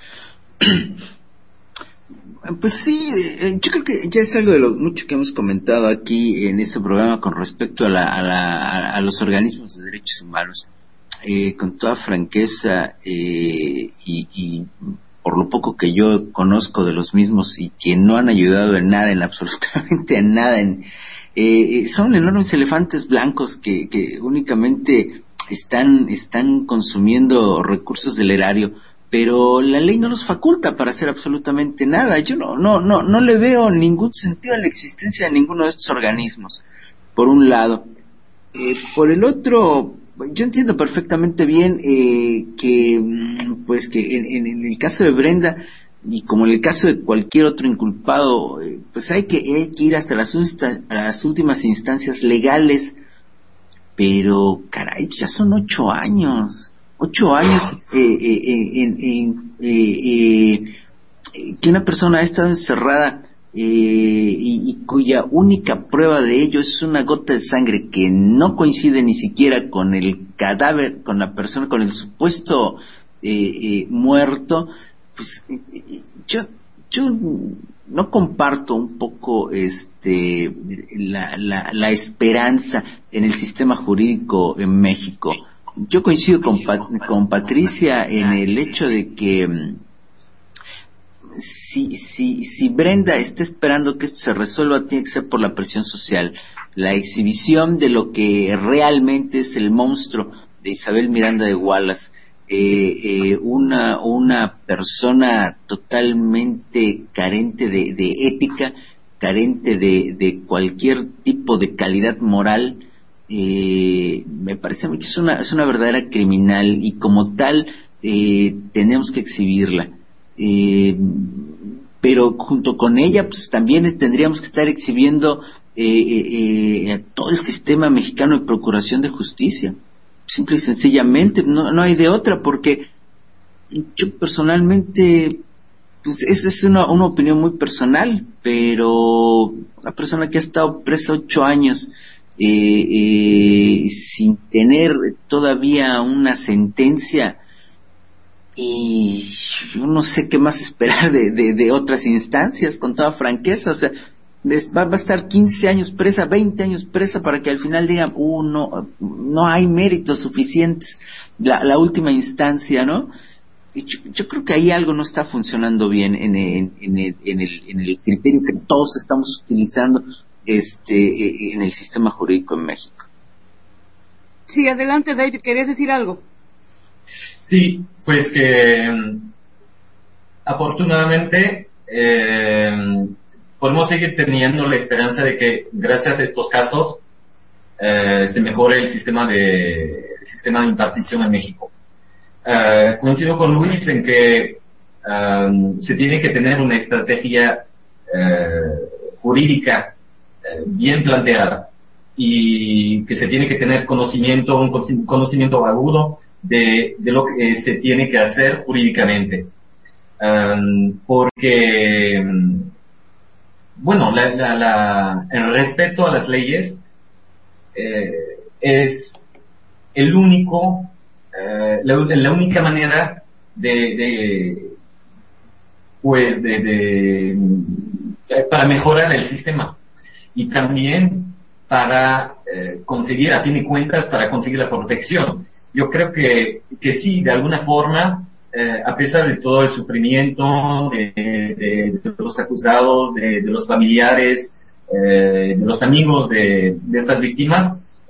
Pues sí, yo creo que ya es algo de lo mucho que hemos comentado aquí en este programa con respecto a los organismos de derechos humanos. Con toda franqueza, y por lo poco que yo conozco de los mismos y que no han ayudado en nada, en absolutamente en nada, son enormes elefantes blancos que únicamente están consumiendo recursos del erario, pero la ley no los faculta para hacer absolutamente nada. Yo no le veo ningún sentido en la existencia de ninguno de estos organismos, por un lado. Por el otro, yo entiendo perfectamente bien que en el caso de Brenda, y como en el caso de cualquier otro inculpado, pues hay que ir hasta las últimas instancias legales. Pero caray, ya son 8 años que una persona ha estado encerrada, y cuya única prueba de ello es una gota de sangre que no coincide ni siquiera con el cadáver, con la persona, con el supuesto muerto. Pues yo no comparto un poco la esperanza en el sistema jurídico en México. Yo coincido con Patricia en el hecho de que si Brenda está esperando que esto se resuelva, tiene que ser por la presión social, la exhibición de lo que realmente es el monstruo de Isabel Miranda de Wallace, una persona totalmente carente de ética, carente de cualquier tipo de calidad moral. Me parece a mí que es una verdadera criminal, y como tal tenemos que exhibirla. Pero junto con ella, pues también tendríamos que estar exhibiendo a todo el sistema mexicano de procuración de justicia. Simple y sencillamente, no hay de otra, porque yo personalmente, pues esa es una opinión muy personal, pero una persona que ha estado presa 8 años sin tener todavía una sentencia, y yo no sé qué más esperar de otras instancias, con toda franqueza. O sea, va a estar 15 años presa, 20 años presa, para que al final digan, no hay méritos suficientes, la última instancia, ¿no? yo creo que ahí algo no está funcionando bien en el criterio que todos estamos utilizando en el sistema jurídico en México. Sí, adelante, David, ¿querías decir algo? Sí, pues que afortunadamente podemos seguir teniendo la esperanza de que gracias a estos casos se mejore el sistema de impartición en México. Coincido con Luis en que se tiene que tener una estrategia jurídica bien planteada y que se tiene que tener un conocimiento agudo de lo que se tiene que hacer jurídicamente. Porque, bueno, el respeto a las leyes es el único, la única manera para mejorar el sistema y también para conseguir, a fin de cuentas, para conseguir la protección. Yo creo que sí, de alguna forma, a pesar de todo el sufrimiento de los acusados, de los familiares, de los amigos de estas víctimas,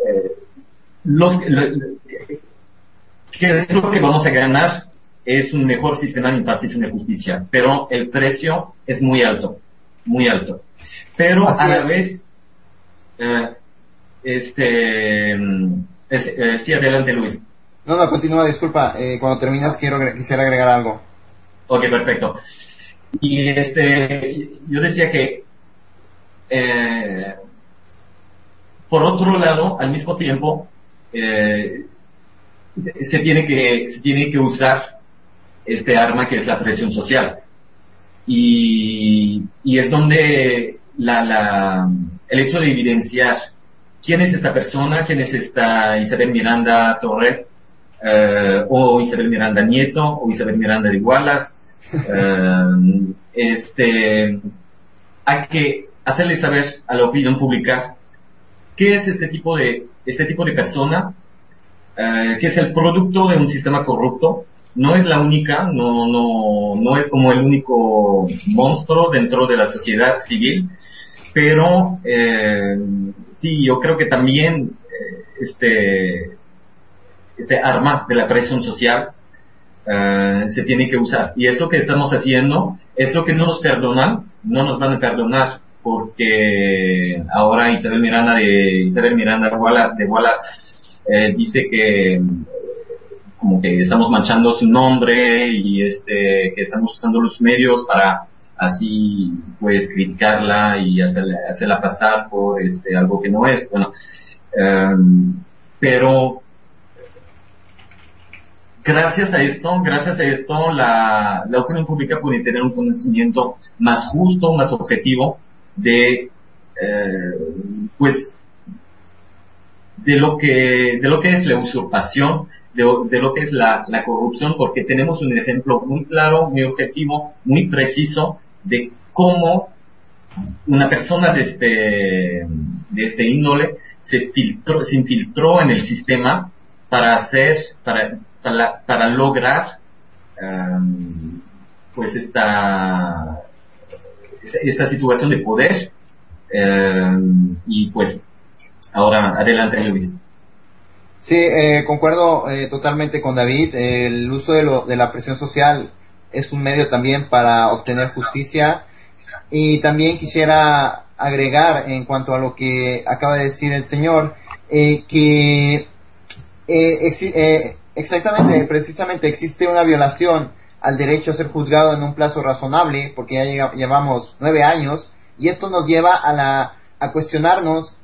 ¿qué es lo que vamos a ganar? Es un mejor sistema de impartición de justicia, pero el precio es muy alto, muy alto. Pero a la vez, sí, adelante, Luis. No, continúa, disculpa. Cuando terminas quisiera agregar algo. Ok, perfecto. Y yo decía que, por otro lado, al mismo tiempo, se tiene que usar este arma que es la presión social. Y es donde el hecho de evidenciar quién es esta persona, quién es esta Isabel Miranda Torres, o Isabel Miranda Nieto, o Isabel Miranda de Wallace, hay que hacerle saber a la opinión pública qué es este tipo de persona, que es el producto de un sistema corrupto. No es la única, no es como el único monstruo dentro de la sociedad civil, pero sí, yo creo que también este arma de la presión social se tiene que usar, y es lo que estamos haciendo. Es lo que no nos van a perdonar, porque ahora Isabel Miranda de Wallace dice que como que estamos manchando su nombre y que estamos usando los medios para así pues criticarla y hacerla pasar por algo que no es. Bueno, pero gracias a esto la opinión pública puede tener un conocimiento más justo, más objetivo de lo que es la usurpación, de lo que es la corrupción, porque tenemos un ejemplo muy claro, muy objetivo, muy preciso de cómo una persona de este índole se infiltró en el sistema para lograr pues esta situación de poder, y pues ahora adelante, Luis. Sí, concuerdo totalmente con David. El uso de la presión social es un medio también para obtener justicia, y también quisiera agregar en cuanto a lo que acaba de decir el señor, que precisamente existe una violación al derecho a ser juzgado en un plazo razonable, porque ya llevamos 9 años, y esto nos lleva a cuestionarnos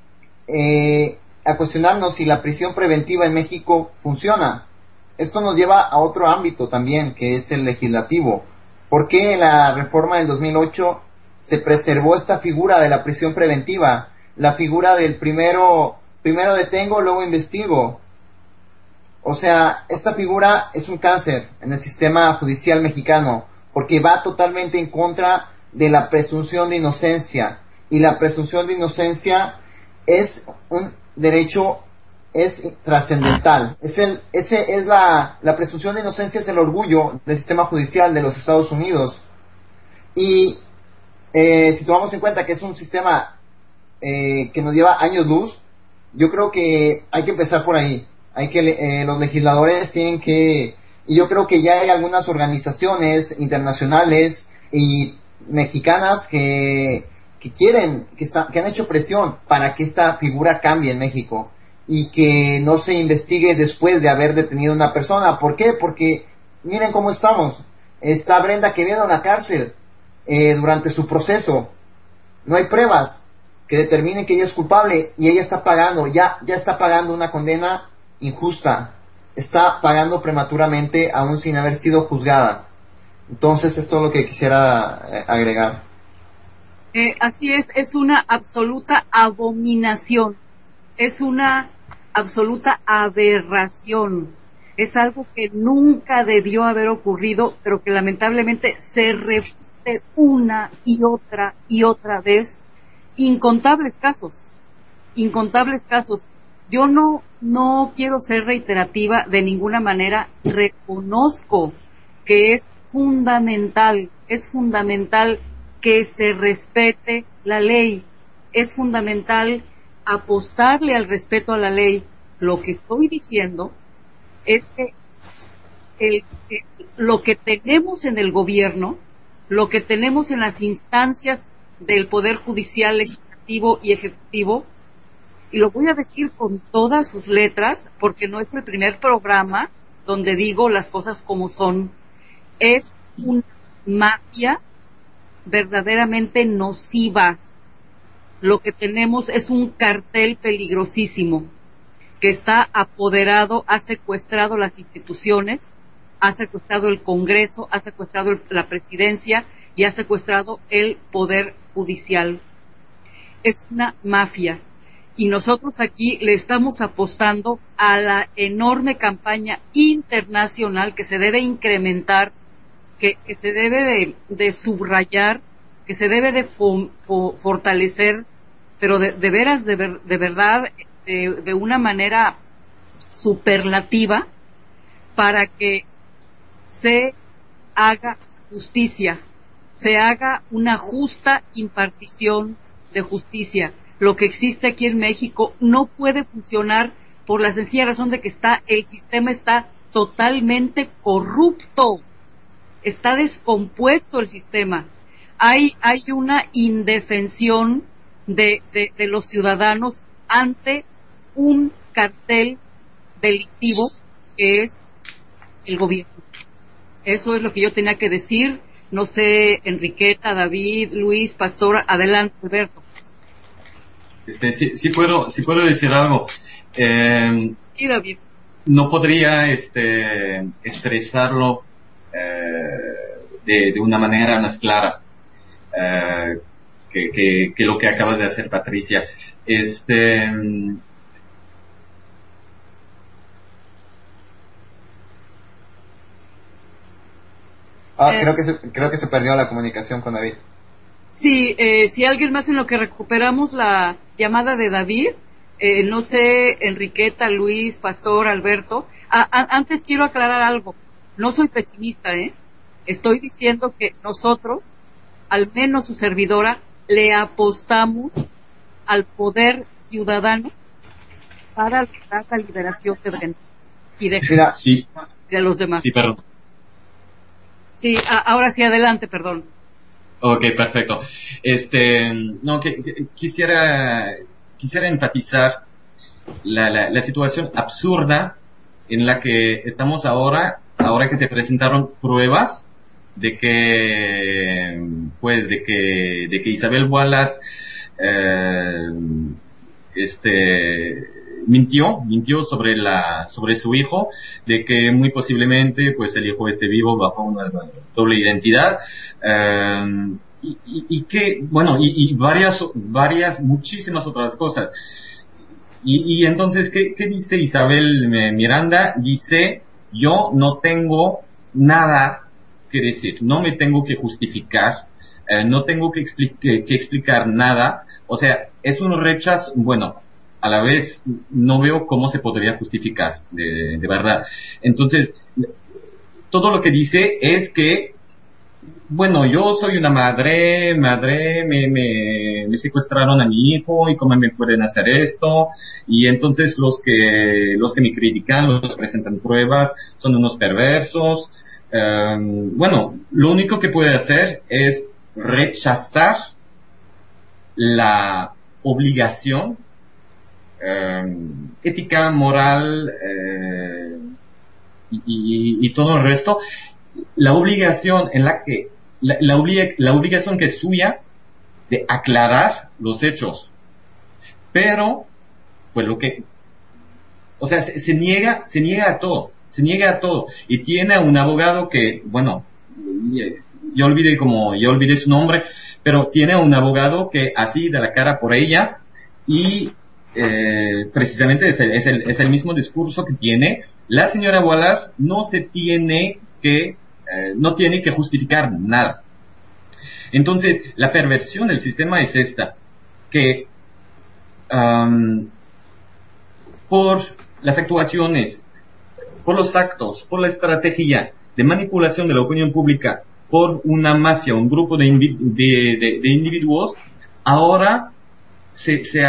si la prisión preventiva en México funciona. Esto nos lleva a otro ámbito también, que es el legislativo. ¿Por qué en la reforma del 2008 se preservó esta figura de la prisión preventiva? La figura del primero detengo, luego investigo. O sea, esta figura es un cáncer en el sistema judicial mexicano, porque va totalmente en contra de la presunción de inocencia. Y la presunción de inocencia es un derecho es trascendental. Ese es la presunción de inocencia, es el orgullo del sistema judicial de los Estados Unidos. Y si tomamos en cuenta que es un sistema que nos lleva años luz, yo creo que hay que empezar por ahí. Los legisladores tienen que, y yo creo que ya hay algunas organizaciones internacionales y mexicanas que han hecho presión para que esta figura cambie en México y que no se investigue después de haber detenido a una persona. ¿Por qué? Porque miren cómo estamos. Está Brenda Quevedo en la cárcel durante su proceso. No hay pruebas que determinen que ella es culpable y ella está pagando, ya está pagando una condena injusta. Está pagando prematuramente aún sin haber sido juzgada. Entonces, esto es lo que quisiera agregar. Así es una absoluta abominación, es una absoluta aberración, es algo que nunca debió haber ocurrido, pero que lamentablemente se repite una y otra vez, incontables casos. Yo no quiero ser reiterativa de ninguna manera, reconozco que es fundamental que se respete la ley, es fundamental apostarle al respeto a la ley. Lo que estoy diciendo es que lo que tenemos en el gobierno, lo que tenemos en las instancias del Poder Judicial, Legislativo y Ejecutivo, y lo voy a decir con todas sus letras, porque no es el primer programa donde digo las cosas como son, es una mafia verdaderamente nociva. Lo que tenemos es un cartel peligrosísimo que está apoderado, ha secuestrado las instituciones, ha secuestrado el Congreso, ha secuestrado la presidencia y ha secuestrado el Poder Judicial. Es una mafia. Y nosotros aquí le estamos apostando a la enorme campaña internacional que se debe incrementar, que se debe de subrayar, que se debe de fortalecer, pero de veras, de verdad, de una manera superlativa, para que se haga justicia, se haga una justa impartición de justicia. Lo que existe aquí en México no puede funcionar por la sencilla razón de que el sistema está totalmente corrupto, está descompuesto el sistema. Hay una indefensión de los ciudadanos ante un cartel delictivo que es el gobierno. Eso es lo que yo tenía que decir. No sé, Enriqueta, David, Luis, Pastor, adelante, Alberto. Sí puedo decir algo. Sí, David. No podría expresarlo de una manera más clara que lo que acaba de hacer Patricia. Creo que se perdió la comunicación con David. Sí, si alguien más en lo que recuperamos la llamada de David, no sé, Enriqueta, Luis, Pastor, Alberto. Antes quiero aclarar algo. No soy pesimista, Estoy diciendo que nosotros, al menos su servidora, le apostamos al poder ciudadano para lograr la liberación de Brenda y de los demás. Sí, perdón. Sí, ahora sí, adelante, perdón. Ok, perfecto. No, quisiera enfatizar la situación absurda en la que estamos ahora que se presentaron pruebas de que Isabel Wallace mintió sobre su hijo, de que muy posiblemente pues el hijo esté vivo bajo una doble identidad, y varias muchísimas otras cosas. Y entonces, ¿qué dice Isabel Miranda? Dice: yo no tengo nada que decir, no me tengo que justificar, no tengo que explicar nada. O sea, es un rechazo, a la vez no veo cómo se podría justificar, de verdad. Entonces, todo lo que dice es que, bueno, yo soy una madre, me secuestraron a mi hijo y cómo me pueden hacer esto, y entonces los que me critican, los que presentan pruebas, son unos perversos. Bueno, lo único que puede hacer es rechazar la obligación ética, moral y todo el resto, la obligación en la que la obligación que es suya de aclarar los hechos, pero pues se niega a todo, y tiene a un abogado que, bueno, yo olvidé su nombre, pero tiene a un abogado que así de la cara por ella, y precisamente es el mismo discurso que tiene la señora Wallace. No tiene que justificar nada. Entonces, la perversión del sistema es esta, que por las actuaciones, por los actos, por la estrategia de manipulación de la opinión pública, por una mafia, un grupo de individuos, ahora se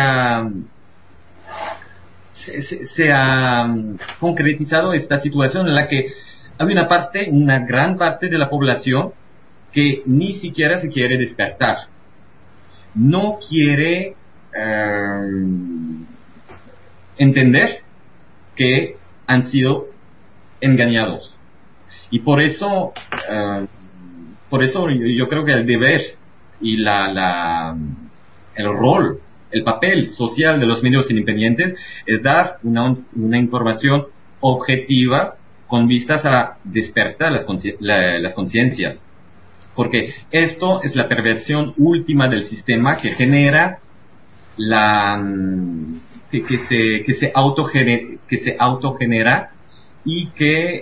ha concretizado esta situación en la que hay una gran parte de la población que ni siquiera se quiere despertar, no quiere entender que han sido engañados, y por eso yo creo que el deber y el rol, el papel social de los medios independientes es dar una información objetiva con vistas a despertar las conciencias, porque esto es la perversión última del sistema que genera que se autogenera y que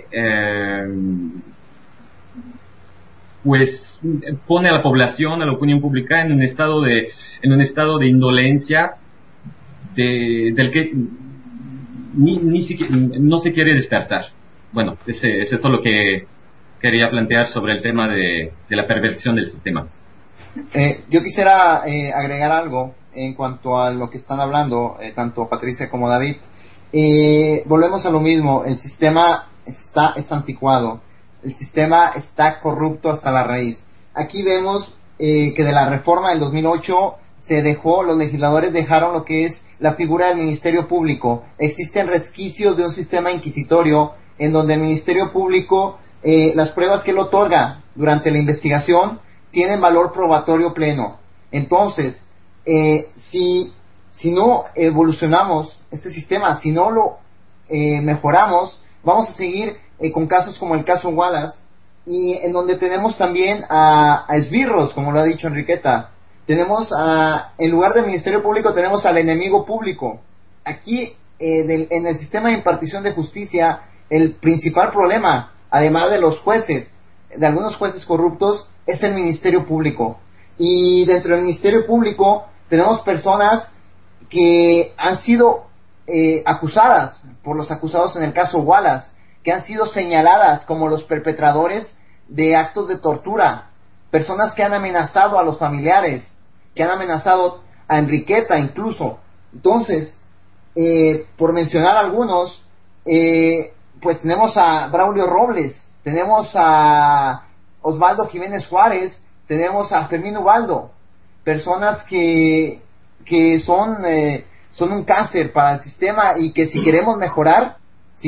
pues pone a la población, a la opinión pública en un estado de indolencia del que ni siquiera no se quiere despertar. Bueno, ese es todo lo que quería plantear sobre el tema de la perversión del sistema. Yo quisiera agregar algo en cuanto a lo que están hablando, tanto Patricia como David. Volvemos a lo mismo, el sistema es anticuado, el sistema está corrupto hasta la raíz. Aquí vemos que de la reforma del 2008 los legisladores dejaron lo que es la figura del Ministerio Público. Existen resquicios de un sistema inquisitorio en donde el Ministerio Público, las pruebas que él otorga durante la investigación tienen valor probatorio pleno. Entonces, si no evolucionamos este sistema, si no lo mejoramos, vamos a seguir con casos como el caso Wallace, y en donde tenemos también a esbirros, como lo ha dicho Enriqueta. Tenemos en lugar del Ministerio Público, tenemos al enemigo público. Aquí, en el sistema de impartición de justicia, el principal problema, además de los jueces, de algunos jueces corruptos, es el Ministerio Público. Y dentro del Ministerio Público tenemos personas que han sido acusadas por los acusados en el caso Wallace, que han sido señaladas como los perpetradores de actos de tortura, personas que han amenazado a los familiares, que han amenazado a Enriqueta incluso. Entonces, por mencionar algunos, pues tenemos a Braulio Robles, tenemos a Osvaldo Jiménez Juárez, tenemos a Fermín Ubaldo, personas que son un cáncer para el sistema, y que si queremos mejorar,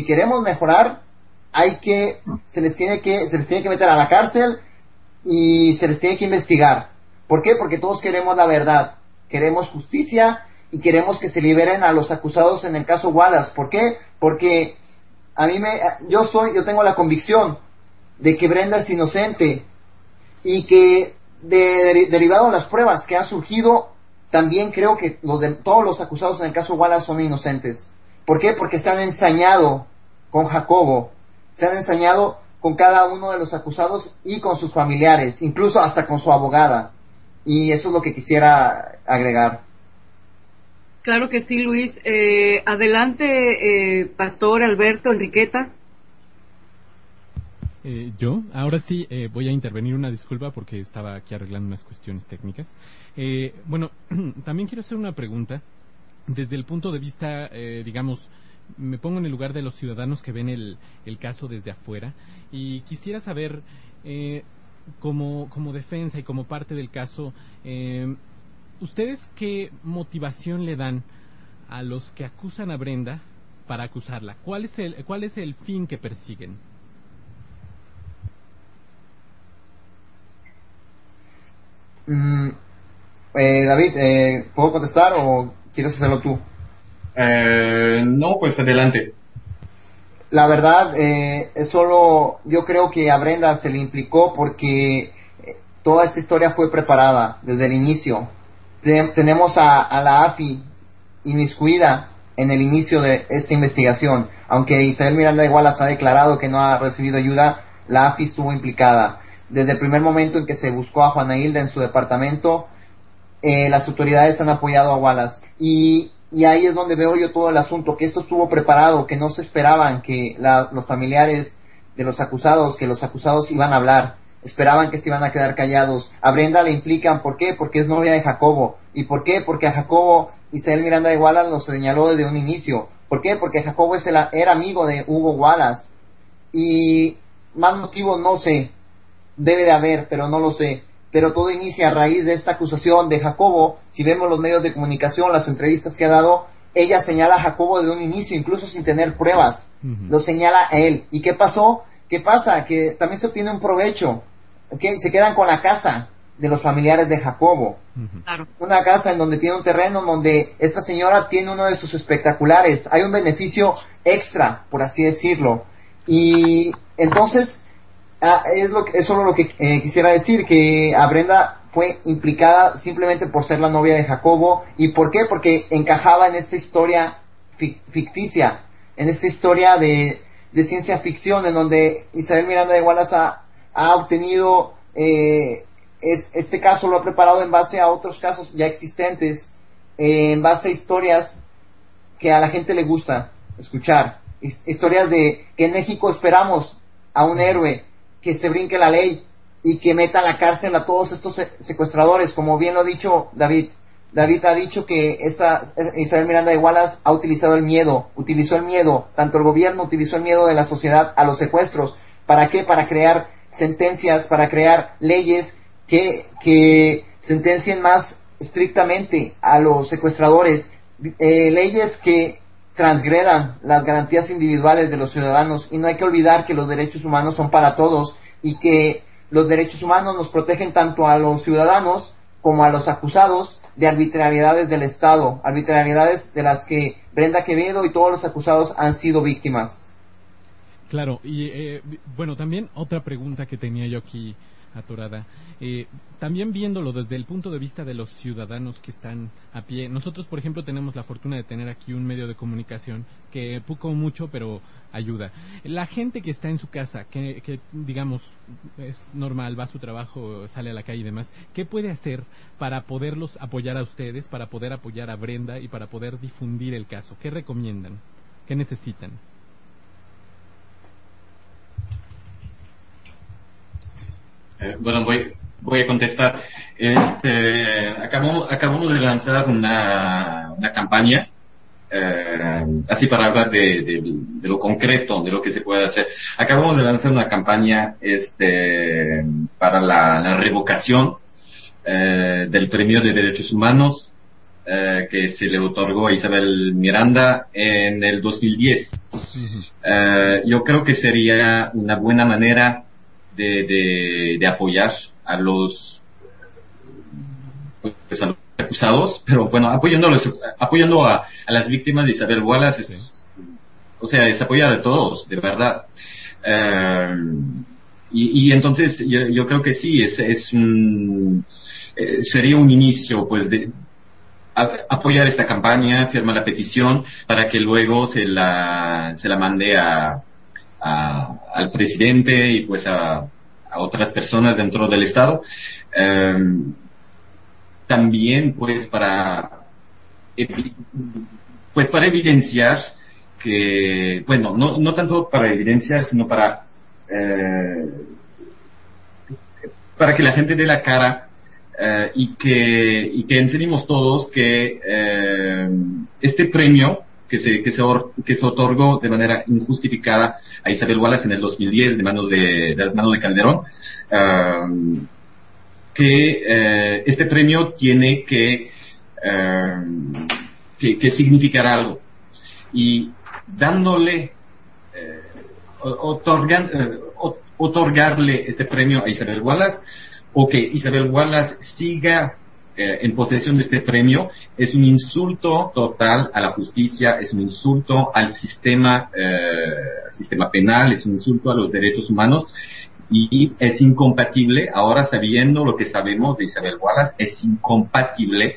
se les tiene que meter a la cárcel y se les tiene que investigar. ¿Por qué? Porque todos queremos la verdad, queremos justicia y queremos que se liberen a los acusados en el caso Wallace. ¿Por qué? Porque yo tengo la convicción de que Brenda es inocente, y que derivado de las pruebas que han surgido, también creo que todos los acusados en el caso Wallace son inocentes. ¿Por qué? Porque se han ensañado con Jacobo, se han ensañado con cada uno de los acusados y con sus familiares, incluso hasta con su abogada. Y eso es lo que quisiera agregar. Claro que sí, Luis. Adelante, Pastor Alberto Enriqueta. Yo, ahora sí, voy a intervenir, una disculpa porque estaba aquí arreglando unas cuestiones técnicas. Bueno, también quiero hacer una pregunta desde el punto de vista, digamos, me pongo en el lugar de los ciudadanos que ven el caso desde afuera y quisiera saber, como defensa y como parte del caso, ¿ustedes qué motivación le dan a los que acusan a Brenda para acusarla? ¿Cuál es el fin que persiguen? David, ¿puedo contestar o quieres hacerlo tú? No, pues adelante. La verdad, yo creo que a Brenda se le implicó porque toda esta historia fue preparada desde el inicio. Tenemos a la AFI inmiscuida en el inicio de esta investigación. Aunque Isabel Miranda de Wallace ha declarado que no ha recibido ayuda, la AFI estuvo implicada. Desde el primer momento en que se buscó a Juana Hilda en su departamento, las autoridades han apoyado a Wallace. Y ahí es donde veo yo todo el asunto, que esto estuvo preparado, que no se esperaban que los familiares de los acusados iban a hablar. Esperaban que se iban a quedar callados. A Brenda le implican, ¿por qué? Porque es novia de Jacobo. ¿Y por qué? Porque a Jacobo Isabel Miranda de Wallace lo señaló desde un inicio. ¿Por qué? Porque Jacobo era amigo de Hugo Wallace. Y más motivos no sé. Debe de haber, pero no lo sé. Pero todo inicia a raíz de esta acusación de Jacobo. Si vemos los medios de comunicación, las entrevistas que ha dado, ella señala a Jacobo desde un inicio, incluso sin tener pruebas. Lo señala a él. ¿Y qué pasó? ¿Qué pasa? Que también se obtiene un provecho. ¿Okay? Se quedan con la casa de los familiares de Jacobo. Claro. Una casa en donde tiene un terreno, en donde esta señora tiene uno de sus espectaculares. Hay un beneficio extra, por así decirlo. Y entonces, eso es lo que quisiera decir, que a Brenda fue implicada simplemente por ser la novia de Jacobo. ¿Y por qué? Porque encajaba en esta historia ficticia, en esta historia de ciencia ficción, en donde Isabel Miranda de Wallace ha obtenido, este caso lo ha preparado en base a otros casos ya existentes, en base a historias que a la gente le gusta escuchar, historias de que en México esperamos a un héroe que se brinque la ley y que meta a la cárcel a todos estos secuestradores, como bien lo ha dicho David. David ha dicho que Isabel Miranda de Wallace ha utilizó el miedo, tanto el gobierno utilizó el miedo de la sociedad a los secuestros. ¿Para qué? Para crear sentencias, para crear leyes que sentencien más estrictamente a los secuestradores, leyes que transgredan las garantías individuales de los ciudadanos. Y no hay que olvidar que los derechos humanos son para todos y que los derechos humanos nos protegen tanto a los ciudadanos como a los acusados de arbitrariedades del Estado, arbitrariedades de las que Brenda Quevedo y todos los acusados han sido víctimas. Claro, y bueno, también otra pregunta que tenía yo aquí atorada, también viéndolo desde el punto de vista de los ciudadanos que están a pie. Nosotros, por ejemplo, tenemos la fortuna de tener aquí un medio de comunicación que poco o mucho, pero ayuda. La gente que está en su casa, que digamos es normal, va a su trabajo, sale a la calle y demás, ¿qué puede hacer para poderlos apoyar a ustedes, para poder apoyar a Brenda y para poder difundir el caso? ¿Qué recomiendan? ¿Qué necesitan? Bueno, voy a contestar. Acabamos de lanzar una campaña, así para hablar de lo concreto, de lo que se puede hacer. Acabamos de lanzar una campaña, para la revocación, del Premio de Derechos Humanos, que se le otorgó a Isabel Miranda en el 2010. Yo creo que sería una buena manera de apoyar a los acusados, pero bueno, apoyando a las víctimas de Isabel Wallace, es apoyar a todos, de verdad. Y entonces yo creo que sí, sería un inicio, pues, de apoyar esta campaña, firmar la petición para que luego se la mande al presidente y pues a otras personas dentro del Estado. También pues para pues para evidenciar que, bueno, no tanto para evidenciar, sino para que la gente dé la cara y que enseñemos todos que este premio que se otorgó de manera injustificada a Isabel Wallace en el 2010 de las manos de Calderón, que este premio tiene que significar algo, y dándole otorgarle este premio a Isabel Wallace, o que Isabel Wallace siga en posesión de este premio, es un insulto total a la justicia, es un insulto al sistema penal, es un insulto a los derechos humanos, y es incompatible, ahora sabiendo lo que sabemos de Isabel Wallace, es incompatible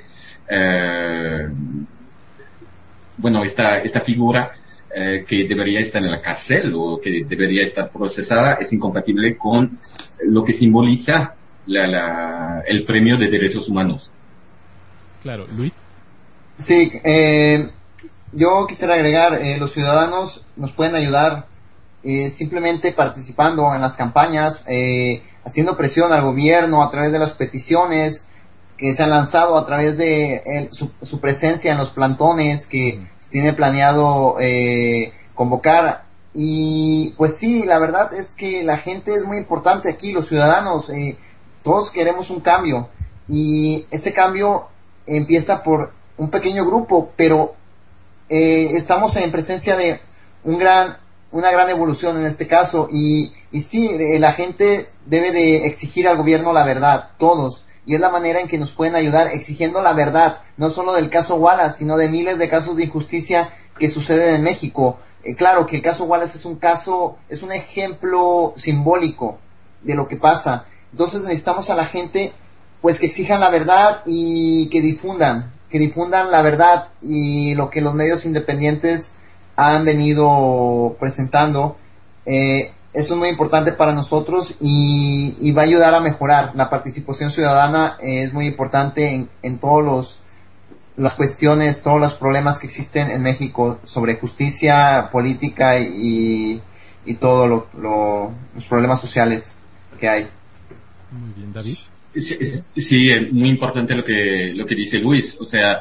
esta figura que debería estar en la cárcel o que debería estar procesada, es incompatible con lo que simboliza el premio de derechos humanos. Claro, Luis. Sí, yo quisiera agregar, los ciudadanos nos pueden ayudar simplemente participando en las campañas, haciendo presión al gobierno a través de las peticiones que se han lanzado, a través de su presencia en los plantones que se tiene planeado convocar. Y pues sí, la verdad es que la gente es muy importante aquí, los ciudadanos, todos queremos un cambio, y ese cambio empieza por un pequeño grupo, pero estamos en presencia de una gran evolución en este caso, y sí, la gente debe de exigir al gobierno la verdad, todos, y es la manera en que nos pueden ayudar, exigiendo la verdad, no solo del caso Wallace, sino de miles de casos de injusticia que suceden en México. Claro que el caso Wallace es un ejemplo simbólico de lo que pasa. Entonces necesitamos a la gente pues que exijan la verdad y que difundan la verdad y lo que los medios independientes han venido presentando. Eso es muy importante para nosotros y va a ayudar a mejorar. La participación ciudadana es muy importante en todos las cuestiones, todos los problemas que existen en México sobre justicia, política y todos los problemas sociales que hay. Muy bien, David. Sí, es muy importante lo que dice Luis, o sea,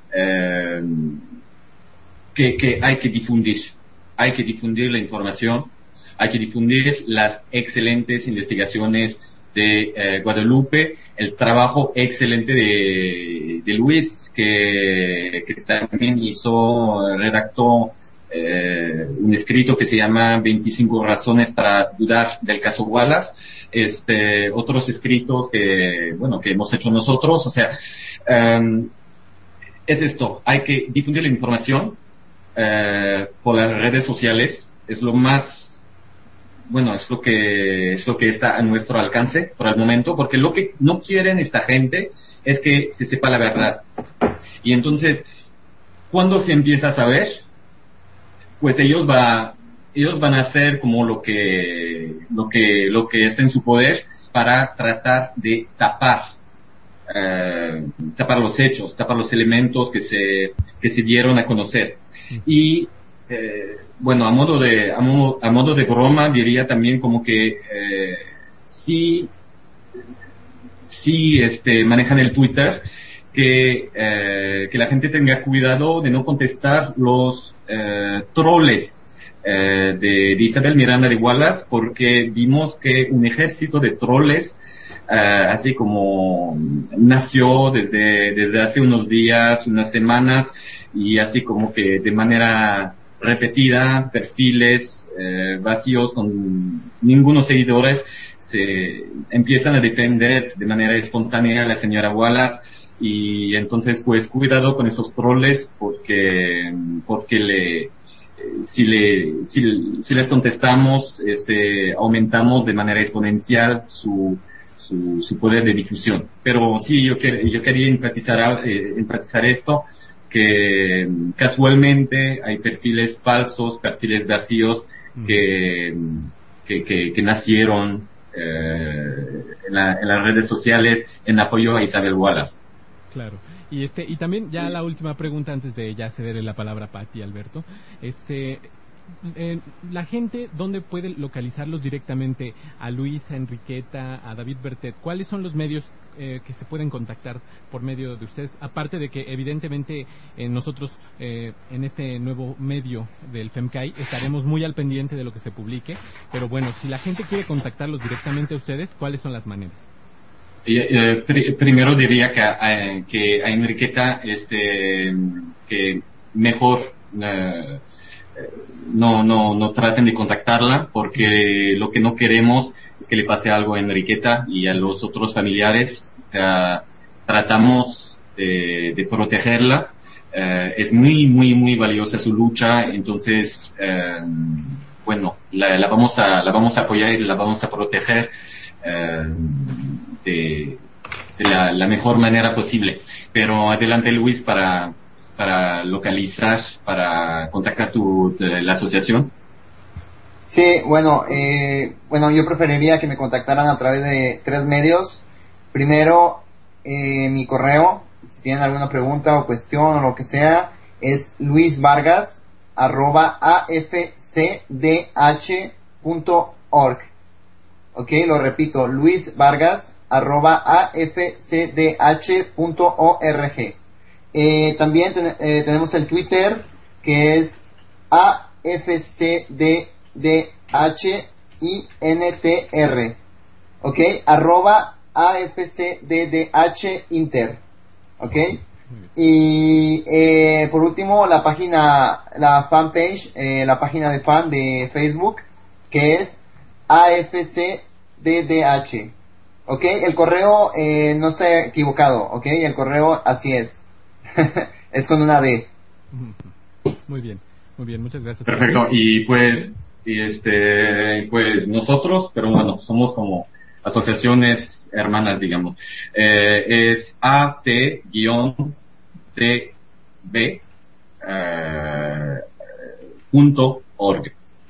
que hay que difundir la información, hay que difundir las excelentes investigaciones de Guadalupe, el trabajo excelente de Luis, que también redactó un escrito que se llama 25 razones para dudar del caso Wallace, otros escritos que hemos hecho nosotros, o sea, es esto, hay que difundir la información por las redes sociales, es lo que está a nuestro alcance por el momento, porque lo que no quieren esta gente es que se sepa la verdad. Y entonces, cuando se empieza a saber, pues ellos van a hacer como lo que está en su poder para tratar de tapar los hechos, tapar los elementos que se dieron a conocer. Y a modo de broma diría también como que sí manejan el Twitter, que la gente tenga cuidado de no contestar los troles de Isabel Miranda de Wallace, porque vimos que un ejército de troles así como nació desde hace unos días, unas semanas, y así como que de manera repetida, perfiles vacíos con ningunos seguidores se empiezan a defender de manera espontánea a la señora Wallace, y entonces pues cuidado con esos troles, porque si les contestamos, aumentamos de manera exponencial su poder de difusión. Pero sí, yo quería enfatizar esto, que casualmente hay perfiles falsos, perfiles vacíos que nacieron en las redes sociales en apoyo a Isabel Wallace. Claro. Y también ya la última pregunta antes de ya cederle la palabra a Pati y Alberto. La gente, ¿dónde puede localizarlos directamente? A Luis, a Enriqueta, a David Bertet. ¿Cuáles son los medios que se pueden contactar por medio de ustedes? Aparte de que evidentemente nosotros en este nuevo medio del FEMCAI estaremos muy al pendiente de lo que se publique, pero bueno, si la gente quiere contactarlos directamente a ustedes, ¿cuáles son las maneras? Primero diría que a Enriqueta que mejor no traten de contactarla, porque lo que no queremos es que le pase algo a Enriqueta y a los otros familiares. O sea, tratamos de protegerla. Es muy valiosa su lucha, entonces bueno, la vamos a apoyar y la vamos a proteger de la mejor manera posible. Pero adelante, Luis, para localizar, para contactar la asociación. Sí, bueno, yo preferiría que me contactaran a través de 3 medios. Primero, mi correo, si tienen alguna pregunta o cuestión o lo que sea, es luisvargas@afcdh.org. Ok, lo repito, luisvargas@afcdh.org. También tenemos el Twitter, que es AFCDDHINTR, ok, @AFCDDHInter, ok. Y por último, la fanpage, la página de fan de Facebook, que es AFCDDH, ok. El correo no está equivocado, ok, el correo así es. Es con una D. Muy bien, muchas gracias. Perfecto. Y pues nosotros, pero bueno, somos como asociaciones hermanas, digamos. Es AC-DB.org.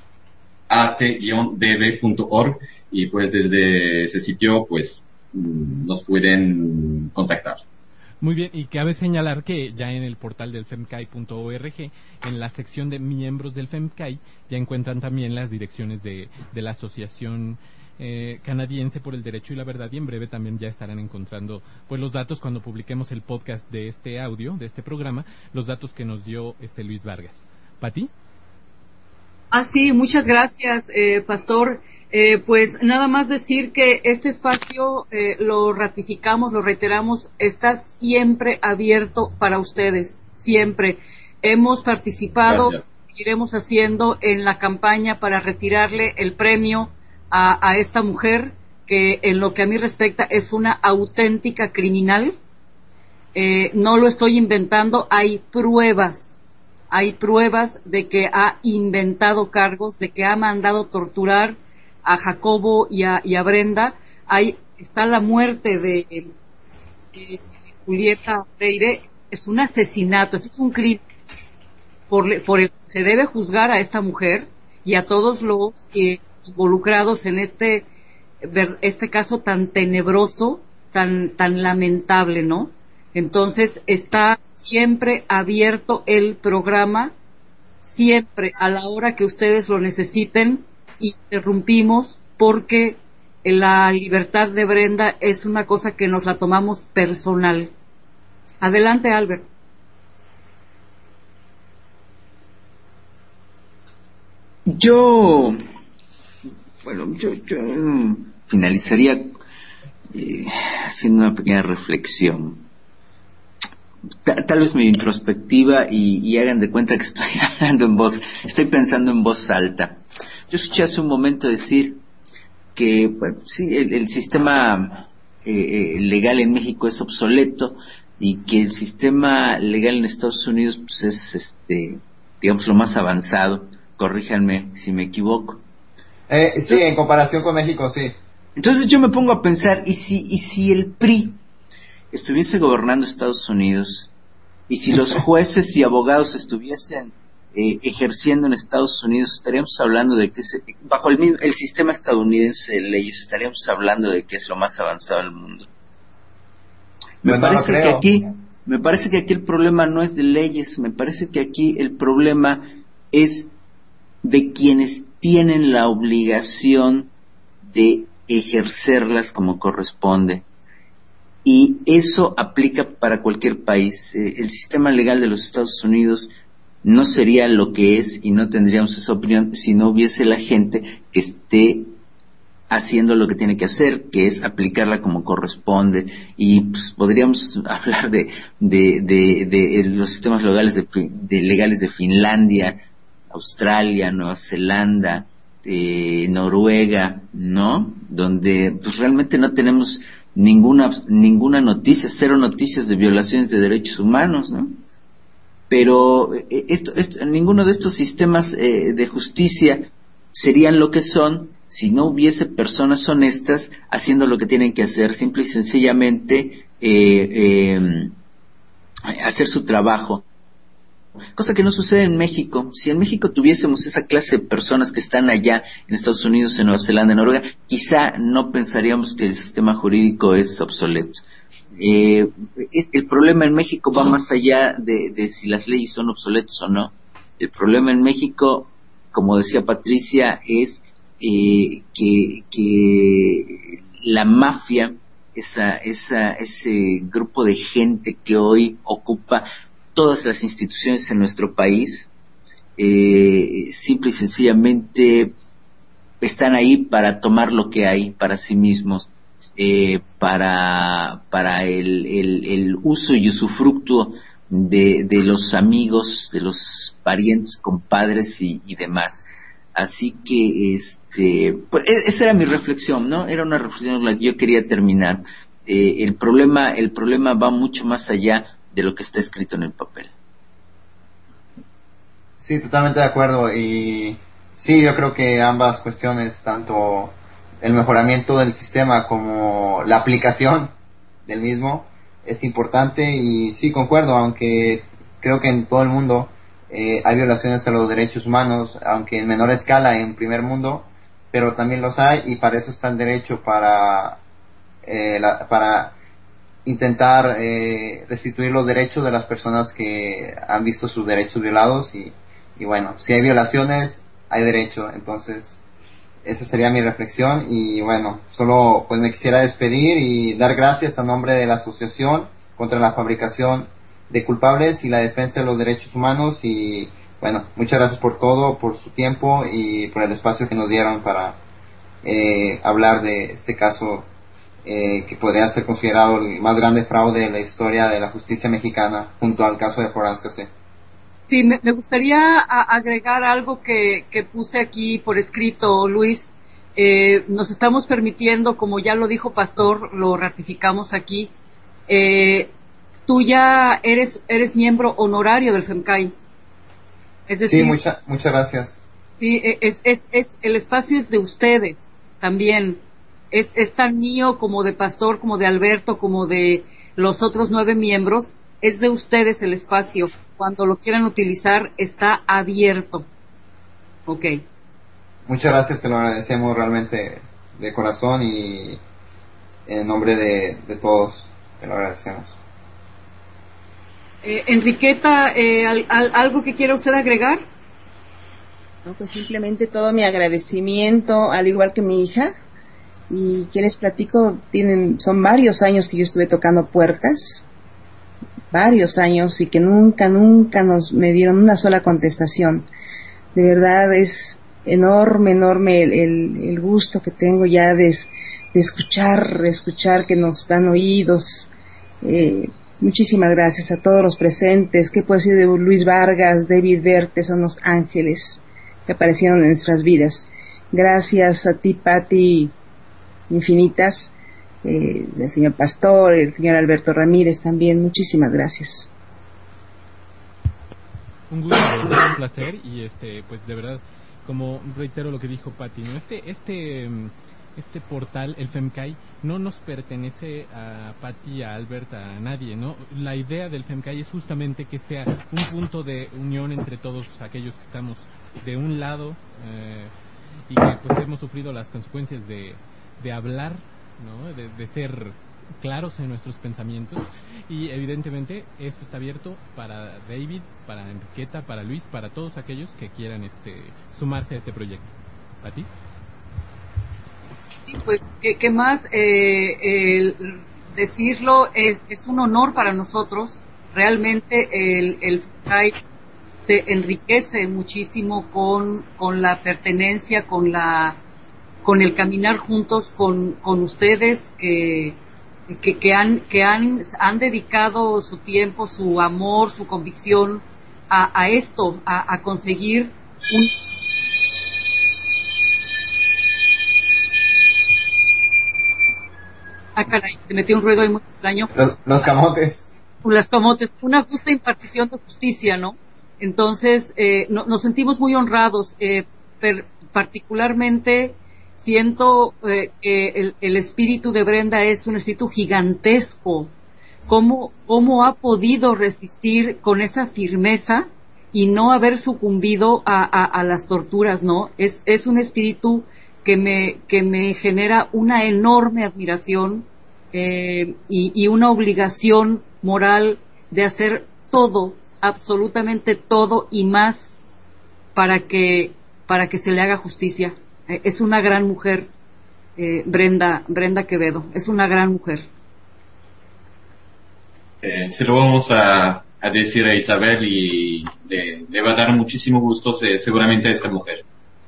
AC-DB.org, y pues desde ese sitio pues nos pueden contactar. Muy bien, y cabe señalar que ya en el portal del femcai.org, en la sección de miembros del FEMCAI, ya encuentran también las direcciones de la Asociación Canadiense por el Derecho y la Verdad, y en breve también ya estarán encontrando pues los datos cuando publiquemos el podcast de este audio, de este programa, los datos que nos dio Luis Vargas. ¿Pati? Sí, muchas gracias, Pastor. Pues nada más decir que este espacio lo ratificamos, lo reiteramos, está siempre abierto para ustedes, siempre. Hemos participado, seguiremos haciendo en la campaña para retirarle el premio a esta mujer, que en lo que a mí respecta es una auténtica criminal. No lo estoy inventando, hay pruebas de que ha inventado cargos, de que ha mandado torturar a Jacobo y a Brenda. Ahí está la muerte de Julieta Freire. Es un asesinato, es un crimen por el que se debe juzgar a esta mujer y a todos los involucrados en este caso tan tenebroso, tan lamentable, ¿no? Entonces está siempre abierto el programa, siempre a la hora que ustedes lo necesiten. Interrumpimos porque la libertad de Brenda es una cosa que nos la tomamos personal. Adelante, Albert. Yo finalizaría haciendo una pequeña reflexión. Tal vez medio introspectiva, y hagan de cuenta que estoy estoy pensando en voz alta. Yo escuché hace un momento decir que, bueno, sí, el sistema legal en México es obsoleto, y que el sistema legal en Estados Unidos pues es digamos lo más avanzado. Corríjanme si me equivoco. Sí, en comparación con México, sí. Entonces yo me pongo a pensar, ¿y si el PRI estuviese gobernando Estados Unidos, y si los jueces y abogados estuviesen ejerciendo en Estados Unidos, estaríamos hablando de que bajo el sistema estadounidense de leyes, estaríamos hablando de que es lo más avanzado del mundo? Me Pues no lo parece que creo. aquí el problema no es de leyes, me parece que aquí el problema es de quienes tienen la obligación de ejercerlas como corresponde. Y eso aplica para cualquier país. El sistema legal de los Estados Unidos no sería lo que es y no tendríamos esa opinión si no hubiese la gente que esté haciendo lo que tiene que hacer, que es aplicarla como corresponde. Y pues, podríamos hablar de los sistemas legales de Finlandia, Australia, Nueva Zelanda, Noruega, ¿no? Donde pues realmente no tenemos ninguna noticia, cero noticias de violaciones de derechos humanos, ¿no? Pero ninguno de estos sistemas de justicia serían lo que son si no hubiese personas honestas haciendo lo que tienen que hacer, simple y sencillamente hacer su trabajo. Cosa que no sucede en México. Si en México tuviésemos esa clase de personas que están allá en Estados Unidos, en Nueva Zelanda, en Noruega, quizá no pensaríamos que el sistema jurídico es obsoleto. El problema en México va más allá de si las leyes son obsoletas o no. El problema en México, como decía Patricia, es que la mafia, ese grupo de gente que hoy ocupa todas las instituciones en nuestro país, simple y sencillamente están ahí para tomar lo que hay para sí mismos, para el uso y usufructo de los amigos, de los parientes, compadres y demás. Así que pues esa era mi reflexión, ¿no? Era una reflexión con la que yo quería terminar. El problema va mucho más allá de lo que está escrito en el papel. Sí, totalmente de acuerdo. Y sí, yo creo que ambas cuestiones, tanto el mejoramiento del sistema como la aplicación del mismo, es importante. Y sí, concuerdo, aunque creo que en todo el mundo hay violaciones a los derechos humanos, aunque en menor escala en primer mundo, pero también los hay, y para eso está el derecho, para intentar restituir los derechos de las personas que han visto sus derechos violados. Y bueno, si hay violaciones, hay derecho. Entonces, esa sería mi reflexión. Y bueno, solo pues me quisiera despedir y dar gracias a nombre de la Asociación contra la Fabricación de Culpables y la Defensa de los Derechos Humanos. Y bueno, muchas gracias por todo, por su tiempo y por el espacio que nos dieron para hablar de este caso, que podría ser considerado el más grande fraude de la historia de la justicia mexicana, junto al caso de Florence Cassé. Sí, me gustaría agregar algo que puse aquí por escrito, Luis. Nos estamos permitiendo, como ya lo dijo Pastor, lo ratificamos aquí, tú ya eres miembro honorario del FEMCAI. Es decir, sí, muchas gracias. Sí, el espacio es de ustedes también. Es tan mío como de Pastor, como de Alberto, como de los otros 9 miembros. Es de ustedes el espacio. Cuando lo quieran utilizar, está abierto. Ok. Muchas gracias, te lo agradecemos realmente de corazón y en nombre de todos, te lo agradecemos. Enriqueta, ¿algo que quiera usted agregar? No, pues simplemente todo mi agradecimiento, al igual que mi hija. Y que les platico, son varios años que yo estuve tocando puertas, varios años, y que nunca me dieron una sola contestación. De verdad es enorme el gusto que tengo ya de escuchar que nos dan oídos. Muchísimas gracias a todos los presentes. ¿Qué puedo decir de Luis Vargas, David Verte? Son los ángeles que aparecieron en nuestras vidas. Gracias a ti, Pati, infinitas, del señor Pastor, el señor Alberto Ramírez también. Muchísimas gracias. Un gusto, de verdad, un placer. Y pues de verdad, como reitero lo que dijo Pati, ¿no? Este portal, el FEMCAI, no nos pertenece a Pati, a Albert, a nadie, ¿no? La idea del FEMCAI es justamente que sea un punto de unión entre todos aquellos que estamos de un lado y que pues hemos sufrido las consecuencias de hablar, ¿no? De ser claros en nuestros pensamientos, y evidentemente esto está abierto para David, para Enriqueta, para Luis, para todos aquellos que quieran sumarse a este proyecto. ¿A ti? Sí, pues, ¿qué más? Decirlo es un honor para nosotros. Realmente el FEMCAI se enriquece muchísimo con la pertenencia, con el caminar juntos con ustedes que han dedicado su tiempo, su amor, su convicción a esto, a conseguir un... Ah, caray, se metió un ruido ahí muy extraño. Los camotes. Las camotes, una justa impartición de justicia, ¿no? Entonces, nos sentimos muy honrados, particularmente siento que el espíritu de Brenda es un espíritu gigantesco. ¿Cómo ha podido resistir con esa firmeza y no haber sucumbido a las torturas, ¿no? Es un espíritu que me genera una enorme admiración y una obligación moral de hacer todo, absolutamente todo y más para que se le haga justicia. Es una gran mujer, Brenda Quevedo, es una gran mujer. Se lo vamos a decir a Isabel y le va a dar muchísimo gusto seguramente a esta mujer.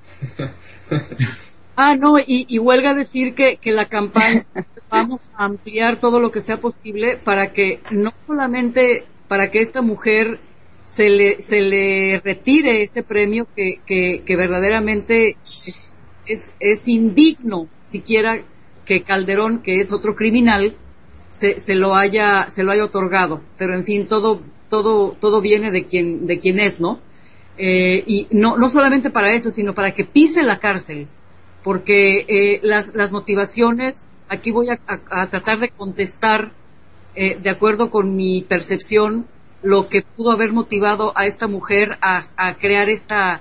No, y huelga decir que la campaña vamos a ampliar todo lo que sea posible para que no solamente para que esta mujer se le retire este premio que verdaderamente es indigno, siquiera que Calderón, que es otro criminal, se lo haya otorgado, pero en fin, todo viene de quien es, ¿no? Y no solamente para eso, sino para que pise la cárcel, porque las motivaciones, aquí voy a tratar de contestar de acuerdo con mi percepción lo que pudo haber motivado a esta mujer a crear esta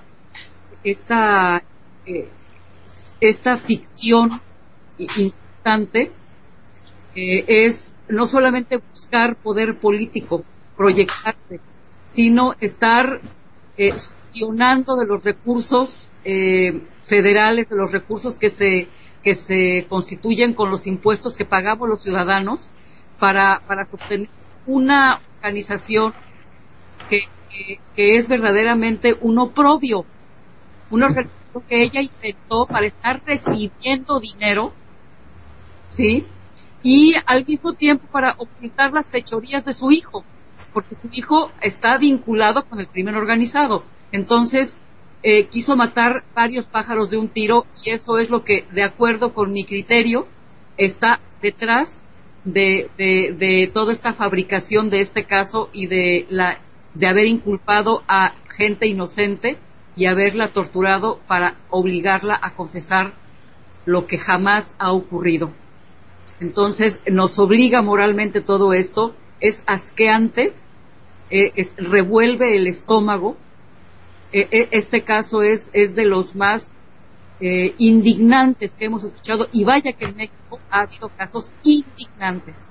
ficción instante. Es no solamente buscar poder político, proyectarse, sino estar gestionando de los recursos federales, de los recursos que se constituyen con los impuestos que pagamos los ciudadanos para sostener una organización que es verdaderamente un oprobio, una organización que ella inventó para estar recibiendo dinero, ¿sí? Y al mismo tiempo para ocultar las fechorías de su hijo, porque su hijo está vinculado con el crimen organizado. Entonces, quiso matar varios pájaros de un tiro, y eso es lo que, de acuerdo con mi criterio, está detrás de toda esta fabricación de este caso y de haber inculpado a gente inocente y haberla torturado para obligarla a confesar lo que jamás ha ocurrido. Entonces, nos obliga moralmente todo esto, es asqueante, revuelve el estómago. Este caso es de los más indignantes que hemos escuchado, y vaya que en México ha habido casos indignantes.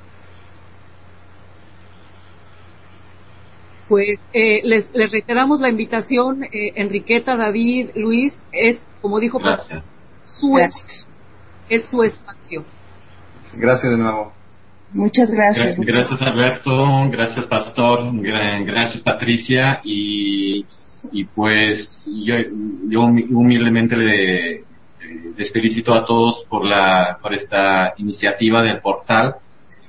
Pues les reiteramos la invitación, Enriqueta, David, Luis, es, como dijo Pastor, es su espacio. Gracias de nuevo. Muchas gracias. Gracias Alberto, gracias Pastor, gracias Patricia, y pues yo humildemente les felicito a todos por esta iniciativa del portal,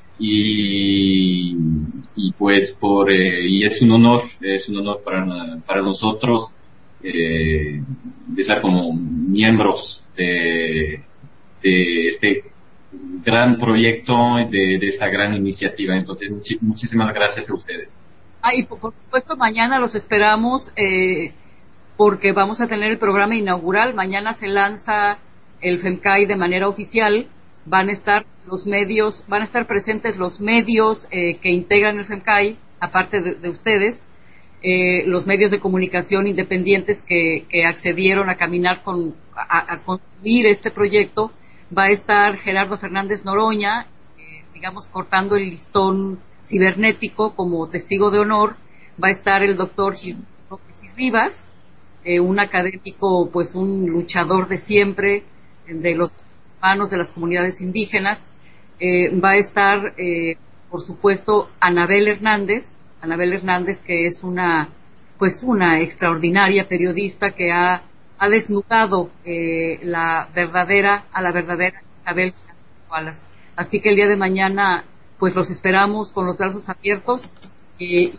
y pues y es un honor para nosotros de estar como miembros de este gran proyecto, de esta gran iniciativa. Entonces, muchísimas gracias a ustedes. Y por supuesto mañana los esperamos, porque vamos a tener el programa inaugural. Mañana se lanza el FEMCAI de manera oficial. Van a estar presentes los medios que integran el FEMCAI, aparte de ustedes, los medios de comunicación independientes que accedieron a caminar a construir este proyecto. Va a estar Gerardo Fernández Noroña, digamos, cortando el listón cibernético como testigo de honor, va a estar el doctor López y Rivas, un académico, pues un luchador de siempre, de los hermanos de las comunidades indígenas. Va a estar, por supuesto, Anabel Hernández, que es una extraordinaria periodista que ha desnudado a la verdadera Isabel Wallace. Así que el día de mañana, pues los esperamos con los brazos abiertos, y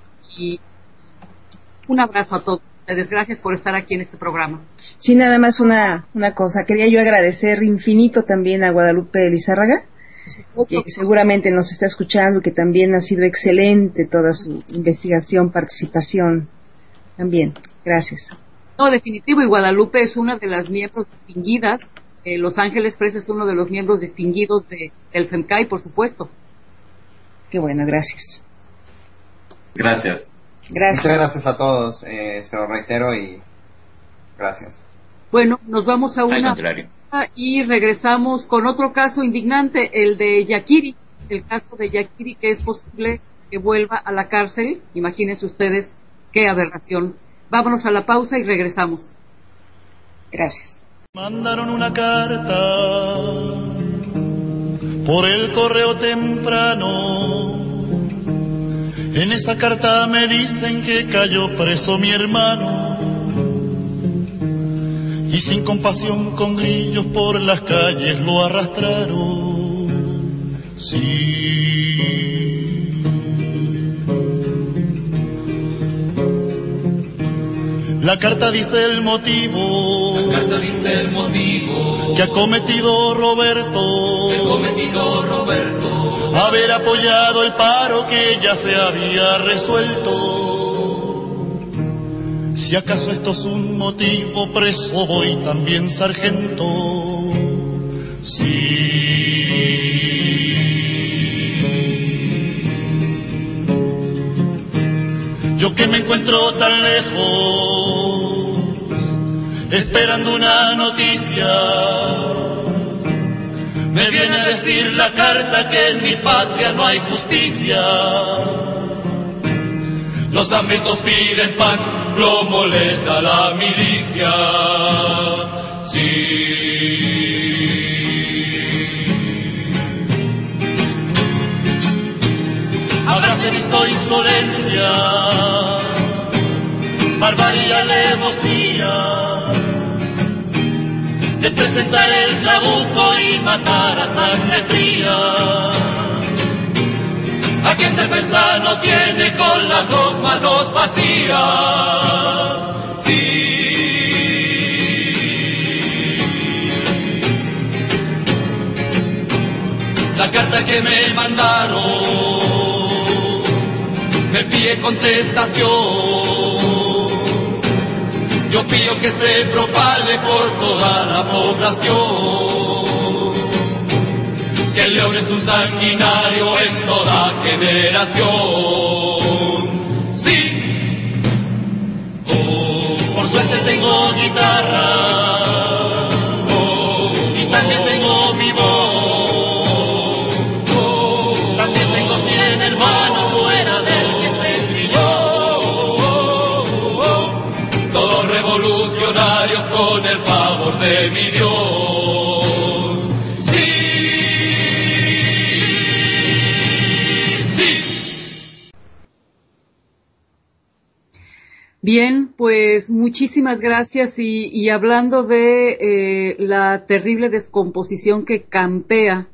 un abrazo a todos ustedes. Gracias por estar aquí en este programa. Sí, nada más una cosa. Quería yo agradecer infinito también a Guadalupe Lizárraga, que seguramente nos está escuchando, que también ha sido excelente toda su investigación, participación. También, gracias. No, definitivo, y Guadalupe es una de las miembros distinguidas. Los Ángeles Press es uno de los miembros distinguidos del FEMCAI, por supuesto. Qué bueno, gracias. Gracias. Muchas gracias a todos, se lo reitero y gracias. Bueno, nos vamos a una y regresamos con otro caso indignante, el de Yakiri, el caso de Yakiri, que es posible que vuelva a la cárcel. Imagínense ustedes qué aberración. Vámonos a la pausa y regresamos. Gracias. Mandaron una carta por el correo temprano. En esa carta me dicen que cayó preso mi hermano, y sin compasión con grillos por las calles lo arrastraron. Sí. La carta dice el motivo que ha cometido Roberto, haber apoyado el paro que ya se había resuelto. Si acaso esto es un motivo, preso voy también, sargento. Sí. Yo que me encuentro tan lejos, esperando una noticia, me viene a decir la carta que en mi patria no hay justicia. Los hambrientos piden pan, plomo les da la milicia. Sí. Habráse visto insolencia, barbarie, alevosía, de presentar el trabuco y matar a sangre fría. A quien defensa no tiene con las dos manos vacías. Sí. La carta que me mandaron me pide contestación. Yo pido que se propague por toda la población, que el león es un sanguinario en toda generación. Sí. Por suerte tengo guitarra, y también tengo mi voz. También tengo 100 hermanos fuera del que se trilló. Todos revolucionarios con el favor de mi Dios. Sí. Bien, pues muchísimas gracias, y hablando de la terrible descomposición que campea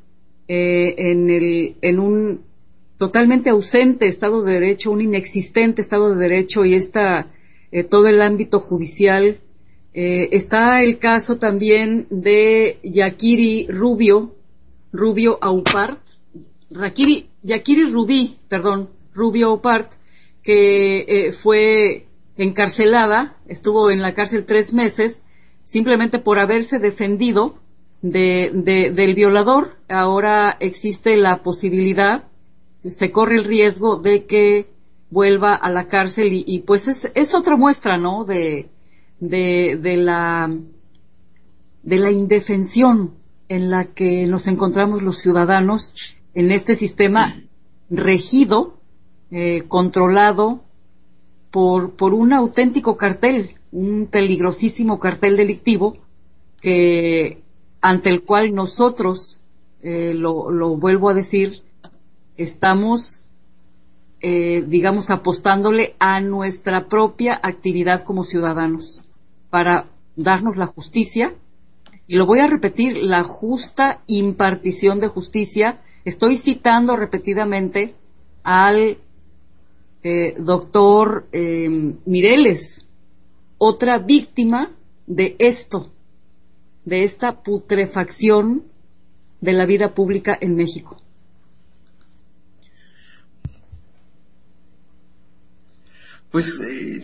en un totalmente ausente Estado de Derecho, un inexistente Estado de Derecho, y todo el ámbito judicial, está el caso también de Yakiri Rubio Aupart, Yakiri Rubio Aupart, que fue encarcelada, estuvo en la cárcel 3 meses, simplemente por haberse defendido del violador. Ahora existe la posibilidad, se corre el riesgo de que vuelva a la cárcel, y pues es otra muestra, ¿no?, de la indefensión en la que nos encontramos los ciudadanos en este sistema regido, controlado por un auténtico cartel, un peligrosísimo cartel delictivo ante el cual nosotros, lo vuelvo a decir, estamos, digamos, apostándole a nuestra propia actividad como ciudadanos para darnos la justicia. Y lo voy a repetir, la justa impartición de justicia. Estoy citando repetidamente al doctor Mireles, otra víctima de esto, de esta putrefacción de la vida pública en México. Pues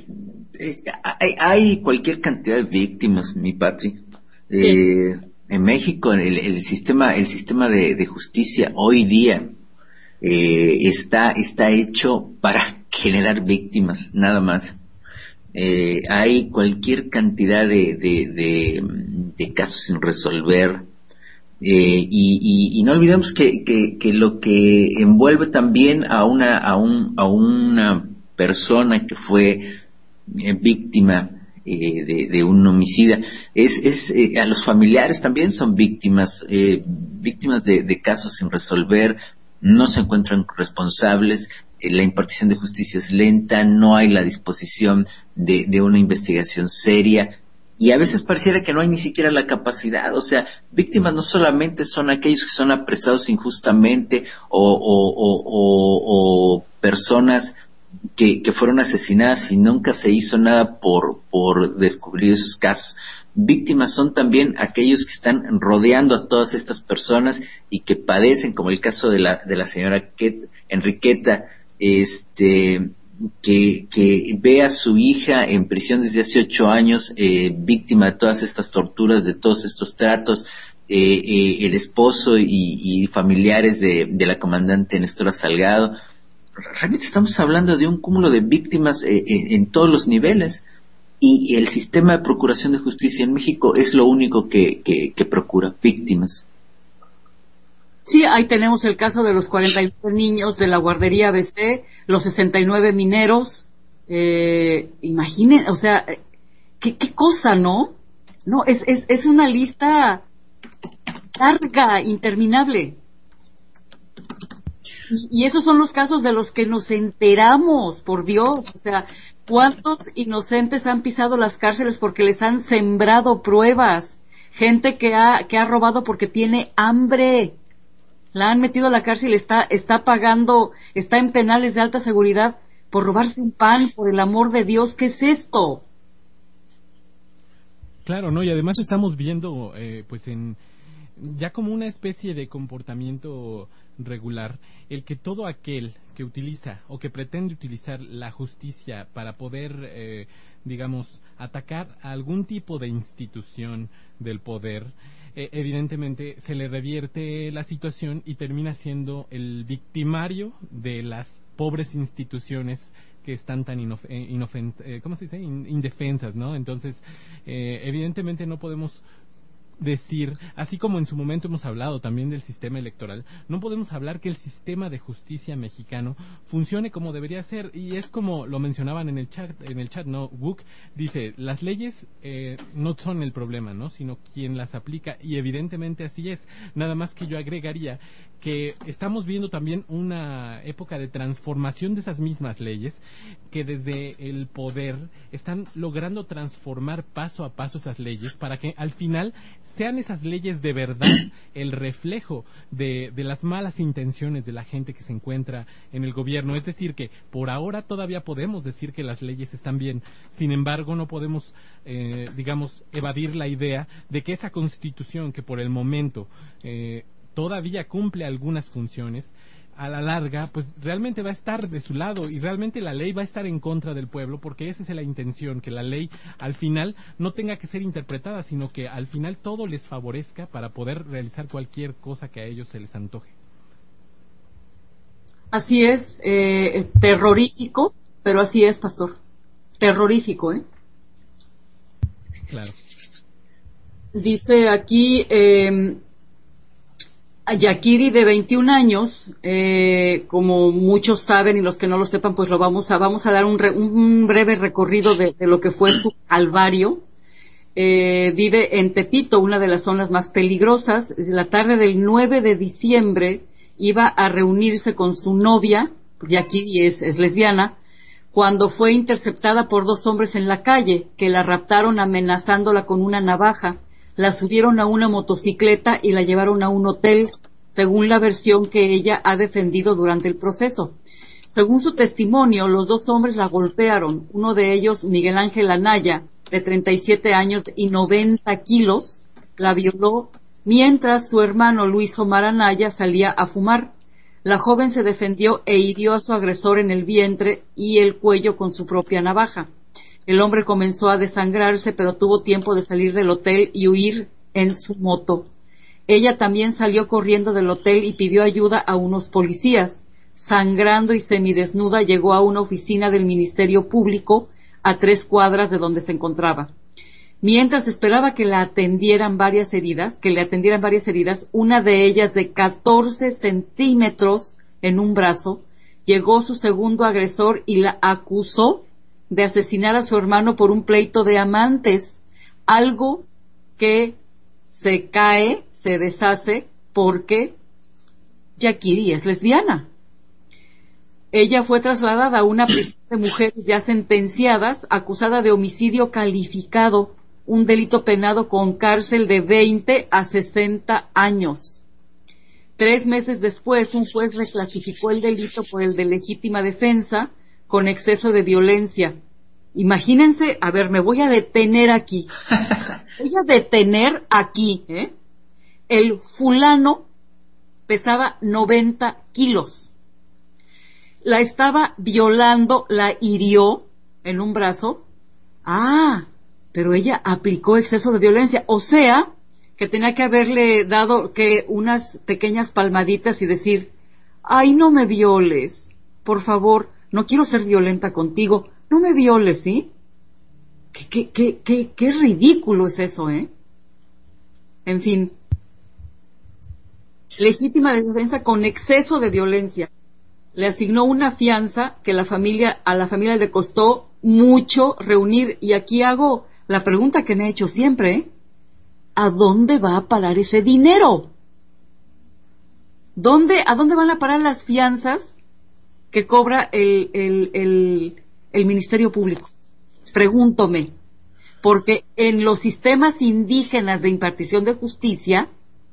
hay cualquier cantidad de víctimas, mi Patri. Sí. En México el sistema de justicia hoy día está hecho para generar víctimas, nada más. Hay cualquier cantidad de casos sin resolver, y no olvidemos que lo que envuelve también a una persona que fue víctima de un homicida a los familiares también son víctimas de casos sin resolver, no se encuentran responsables, la impartición de justicia es lenta, no hay la disposición de una investigación seria, y a veces pareciera que no hay ni siquiera la capacidad. O sea, víctimas no solamente son aquellos que son apresados injustamente o personas que fueron asesinadas y nunca se hizo nada por descubrir esos casos. Víctimas son también aquellos que están rodeando a todas estas personas y que padecen, como el caso de la señora Enriqueta, que ve a su hija en prisión desde hace 8 años, víctima de todas estas torturas, de todos estos tratos, el esposo y familiares de la comandante Nestora Salgado. Realmente estamos hablando de un cúmulo de víctimas en todos los niveles, y el sistema de procuración de justicia en México es lo único que procura víctimas. Sí, ahí tenemos el caso de los 49 niños de la guardería ABC, los 69 mineros. Imaginen, o sea, qué cosa, ¿no? No, es una lista larga, interminable. Y esos son los casos de los que nos enteramos, por Dios. O sea, ¿cuántos inocentes han pisado las cárceles porque les han sembrado pruebas? Gente que ha robado porque tiene hambre. La han metido a la cárcel y está pagando, está en penales de alta seguridad por robarse un pan, por el amor de Dios. ¿Qué es esto? Claro, ¿no? Y además estamos viendo, pues ya como una especie de comportamiento regular, el que todo aquel que utiliza o que pretende utilizar la justicia para poder, digamos, atacar a algún tipo de institución del poder, evidentemente se le revierte la situación y termina siendo el victimario de las pobres instituciones que están tan ¿cómo se dice? Indefensas, ¿no? Entonces, evidentemente no podemos decir, así como en su momento hemos hablado también del sistema electoral, no podemos hablar que el sistema de justicia mexicano funcione como debería ser, y es como lo mencionaban en el chat, ¿no? Wook dice, las leyes no son el problema, ¿no? Sino quien las aplica, y evidentemente así es. Nada más que yo agregaría que estamos viendo también una época de transformación de esas mismas leyes, que desde el poder están logrando transformar paso a paso esas leyes para que al final sean esas leyes de verdad el reflejo de las malas intenciones de la gente que se encuentra en el gobierno. Es decir, que por ahora todavía podemos decir que las leyes están bien, sin embargo no podemos, digamos, evadir la idea de que esa Constitución, que por el momento todavía cumple algunas funciones, a la larga, pues realmente va a estar de su lado, y realmente la ley va a estar en contra del pueblo, porque esa es la intención, que la ley al final no tenga que ser interpretada, sino que al final todo les favorezca para poder realizar cualquier cosa que a ellos se les antoje. Así es, terrorífico, pero así es, pastor. Terrorífico, ¿eh? Claro. Dice aquí, A Yakiri, de 21 años, como muchos saben y los que no lo sepan, pues vamos a dar un breve recorrido de lo que fue su calvario. Vive en Tepito, una de las zonas más peligrosas. La tarde del 9 de diciembre iba a reunirse con su novia, Yakiri es lesbiana, cuando fue interceptada por 2 hombres en la calle, que la raptaron amenazándola con una navaja. La subieron a una motocicleta y la llevaron a un hotel, según la versión que ella ha defendido durante el proceso. Según su testimonio, los 2 hombres la golpearon. Uno de ellos, Miguel Ángel Anaya, de 37 años y 90 kilos, la violó, mientras su hermano Luis Omar Anaya salía a fumar. La joven se defendió e hirió a su agresor en el vientre y el cuello con su propia navaja. El hombre comenzó a desangrarse, pero tuvo tiempo de salir del hotel y huir en su moto. Ella también salió corriendo del hotel y pidió ayuda a unos policías. Sangrando y semidesnuda, llegó a una oficina del Ministerio Público a 3 cuadras de donde se encontraba. Mientras esperaba que le atendieran varias heridas, una de ellas de 14 centímetros en un brazo, llegó su segundo agresor y la acusó de asesinar a su hermano por un pleito de amantes, algo que se deshace porque Yakiri es lesbiana. Ella fue trasladada a una prisión de mujeres ya sentenciadas, acusada de homicidio calificado, un delito penado con cárcel de 20 a 60 años. 3 meses después, un juez reclasificó el delito por el de legítima defensa con exceso de violencia. Imagínense, a ver, me voy a detener aquí. El fulano pesaba 90 kilos. La estaba violando, la hirió en un brazo. Pero ella aplicó exceso de violencia. O sea, que tenía que haberle dado unas pequeñas palmaditas y decir, ay, no me violes, por favor, no quiero ser violenta contigo, no me violes, ¿sí? Qué ridículo es eso, ¿eh? En fin. Legítima defensa con exceso de violencia. Le asignó una fianza que a la familia le costó mucho reunir. Y aquí hago la pregunta que me he hecho siempre, ¿eh? ¿A dónde va a parar ese dinero? ¿A dónde van a parar las fianzas que cobra el Ministerio Público? Pregúntome. Porque en los sistemas indígenas de impartición de justicia,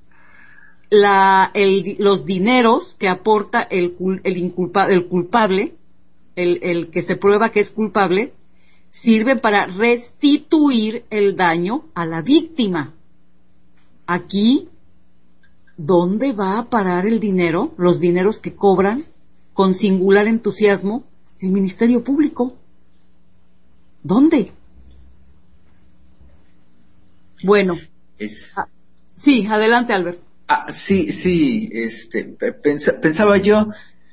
los dineros que aporta el culpable, el que se prueba que es culpable, sirven para restituir el daño a la víctima. Aquí, ¿dónde va a parar el dinero? Los dineros que cobran con singular entusiasmo el Ministerio Público. ¿Dónde? Bueno. Sí, adelante, Albert. Sí, pensaba yo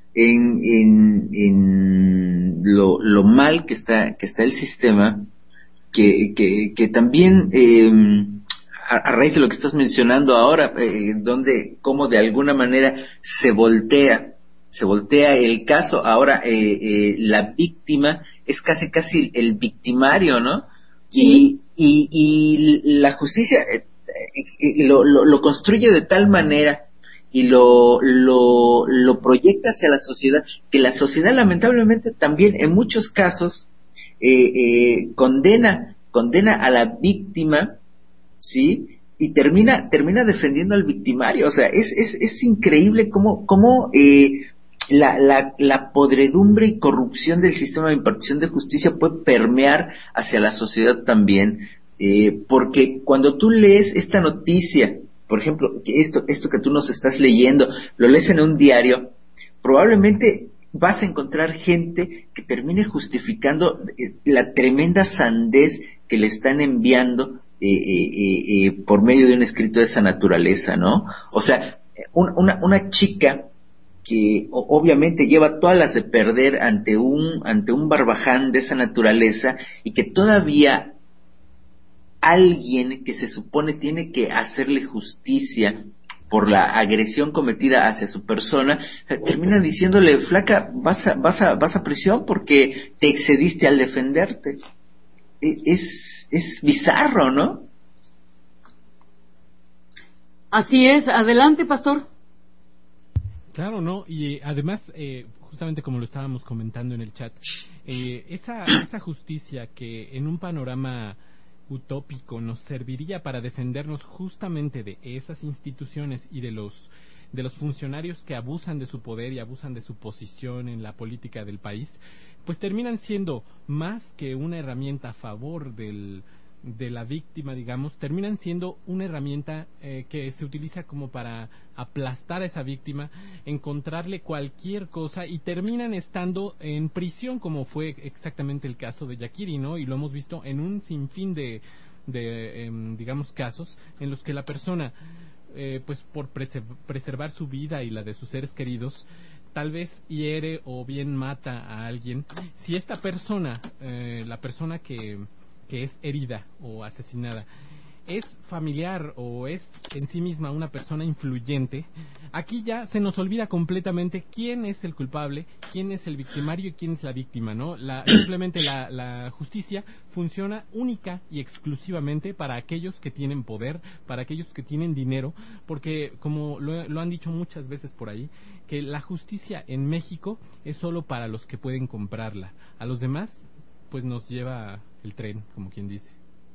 en lo mal que está el sistema, que también, a raíz de lo que estás mencionando ahora, cómo de alguna manera se voltea el caso. Ahora la víctima es casi el victimario, ¿no? Sí. Y la justicia lo construye de tal manera y lo proyecta hacia la sociedad, que la sociedad lamentablemente también en muchos casos condena a la víctima, ¿sí? Y termina defendiendo al victimario. O sea, es increíble cómo la podredumbre y corrupción del sistema de impartición de justicia puede permear hacia la sociedad también, porque cuando tú lees esta noticia, por ejemplo, que esto que tú nos estás leyendo, lo lees en un diario, probablemente vas a encontrar gente que termine justificando la tremenda sandez que le están enviando por medio de un escrito de esa naturaleza, ¿no? O sea, una chica que obviamente lleva todas las de perder ante un barbaján de esa naturaleza, y que todavía alguien que se supone tiene que hacerle justicia por la agresión cometida hacia su persona, terminan diciéndole, flaca, vas a prisión porque te excediste al defenderte. Es bizarro, ¿no? Así es. Adelante, pastor. Claro, ¿no? Y además, justamente como lo estábamos comentando en el chat, esa justicia que en un panorama utópico nos serviría para defendernos justamente de esas instituciones y de los funcionarios que abusan de su poder y abusan de su posición en la política del país, pues terminan siendo más que una herramienta a favor de la víctima, digamos, terminan siendo una herramienta que se utiliza como para aplastar a esa víctima, encontrarle cualquier cosa y terminan estando en prisión, como fue exactamente el caso de Yakiri, ¿no? Y lo hemos visto en un sinfín de digamos, casos en los que la persona, pues por preservar su vida y la de sus seres queridos, tal vez hiere o bien mata a alguien. Si esta persona, la persona que es herida o asesinada, es familiar o es en sí misma una persona influyente, aquí ya se nos olvida completamente quién es el culpable, quién es el victimario y quién es la víctima, ¿no? Simplemente la justicia funciona única y exclusivamente para aquellos que tienen poder, para aquellos que tienen dinero, porque como lo han dicho muchas veces por ahí, que la justicia en México es solo para los que pueden comprarla. A los demás, pues nos lleva el tren, como quien dice.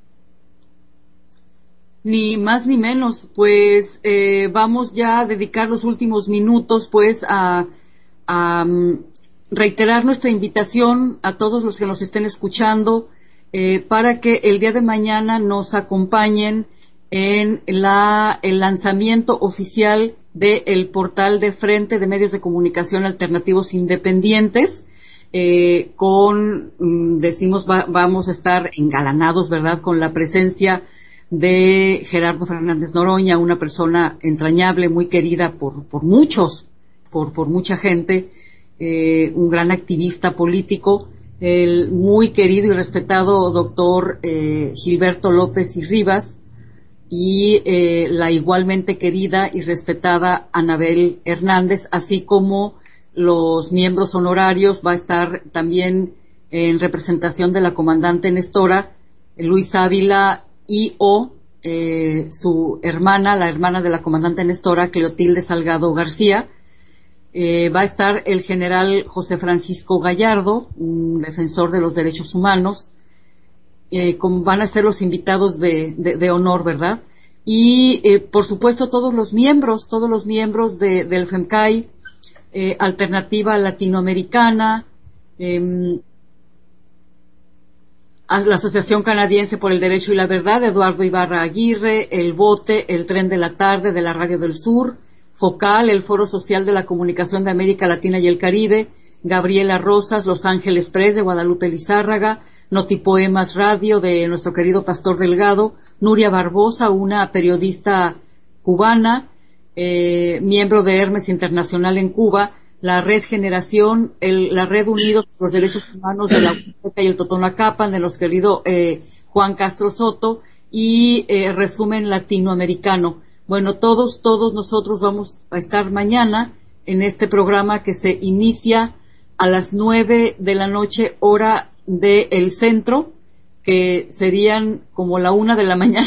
Ni más ni menos, pues vamos ya a dedicar los últimos minutos pues a reiterar nuestra invitación a todos los que nos estén escuchando para que el día de mañana nos acompañen en el lanzamiento oficial del portal de Frente de Medios de Comunicación Alternativos Independientes. Vamos a estar engalanados, ¿verdad?, con la presencia de Gerardo Fernández Noroña, una persona entrañable, muy querida por muchos, por mucha gente, un gran activista político, el muy querido y respetado doctor Gilberto López y Rivas, y la igualmente querida y respetada Anabel Hernández, así como los miembros honorarios. Va a estar también en representación de la comandante Nestora, Luis Ávila su hermana, la hermana de la comandante Nestora, Cleotilde Salgado García. Va a estar el general José Francisco Gallardo, un defensor de los derechos humanos. Van a ser los invitados de honor, ¿verdad? Y por supuesto todos los miembros del FEMCAI, Alternativa Latinoamericana, la Asociación Canadiense por el Derecho y la Verdad, Eduardo Ibarra Aguirre, El Bote, El Tren de la Tarde de la Radio del Sur, Focal, el Foro Social de la Comunicación de América Latina y el Caribe, Gabriela Rosas, Los Ángeles Press de Guadalupe Lizárraga, Notipoemas Radio de nuestro querido Pastor Delgado, Nuria Barbosa, una periodista cubana, miembro de Hermes Internacional en Cuba, la Red Generación, la Red Unidos por los Derechos Humanos de la Huasteca y el Totonacapan, de los querido Juan Castro Soto, y Resumen Latinoamericano. Bueno, todos nosotros vamos a estar mañana en este programa que se inicia a las 9 de la noche, hora del centro, que serían como la 1 de la mañana.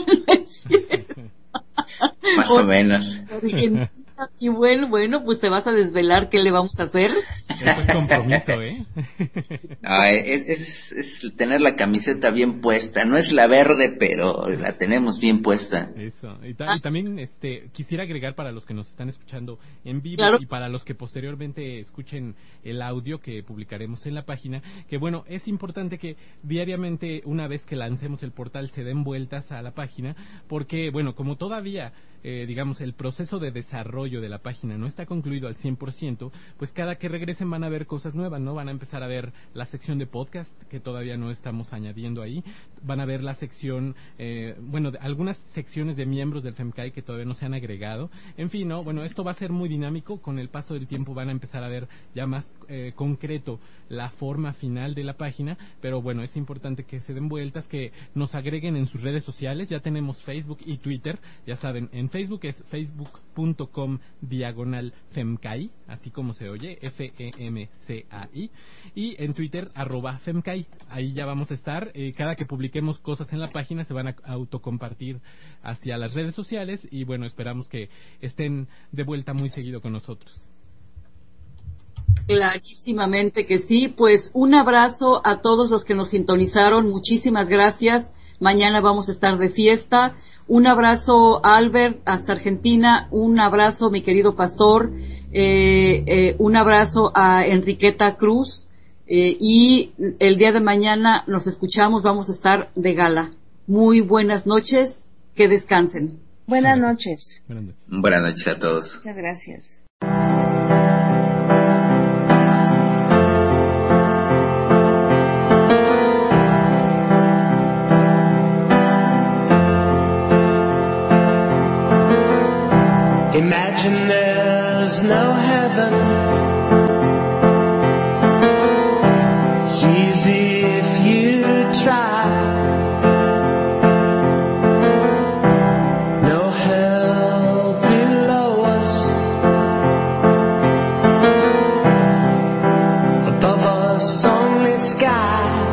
Más o menos. Y bueno, pues te vas a desvelar, ¿qué le vamos a hacer? Eso es compromiso, ¿eh? No, es tener la camiseta bien puesta. No es la verde, pero la tenemos bien puesta. Eso. Y también quisiera agregar para los que nos están escuchando en vivo, claro, y para los que posteriormente escuchen el audio que publicaremos en la página, que bueno, es importante que diariamente, una vez que lancemos el portal, se den vueltas a la página, porque bueno, como todavía digamos, el proceso de desarrollo de la página no está concluido al 100%, pues cada que regresen van a ver cosas nuevas, ¿no? Van a empezar a ver la sección de podcast, que todavía no estamos añadiendo ahí, van a ver la sección, algunas secciones de miembros del FEMCAI que todavía no se han agregado, en fin, ¿no? Bueno, esto va a ser muy dinámico, con el paso del tiempo van a empezar a ver ya más concreto la forma final de la página, pero bueno, es importante que se den vueltas, que nos agreguen en sus redes sociales. Ya tenemos Facebook y Twitter, ya saben, en Facebook, es facebook.com/femcai, así como se oye, FEMCAI, y en Twitter @femcai. Ahí ya vamos a estar. Cada que publiquemos cosas en la página se van a autocompartir hacia las redes sociales, y bueno, esperamos que estén de vuelta muy seguido con nosotros. Clarísimamente que sí. Pues un abrazo a todos los que nos sintonizaron, muchísimas gracias. Mañana vamos a estar de fiesta. Un abrazo, Albert, hasta Argentina. Un abrazo, mi querido pastor. Un abrazo a Enriqueta Cruz. Y el día de mañana nos escuchamos, vamos a estar de gala. Muy buenas noches, que descansen. Buenas noches. Buenas noches a todos. Muchas gracias. Imagine there's no heaven. It's easy if you try. No hell below us. Above us only sky.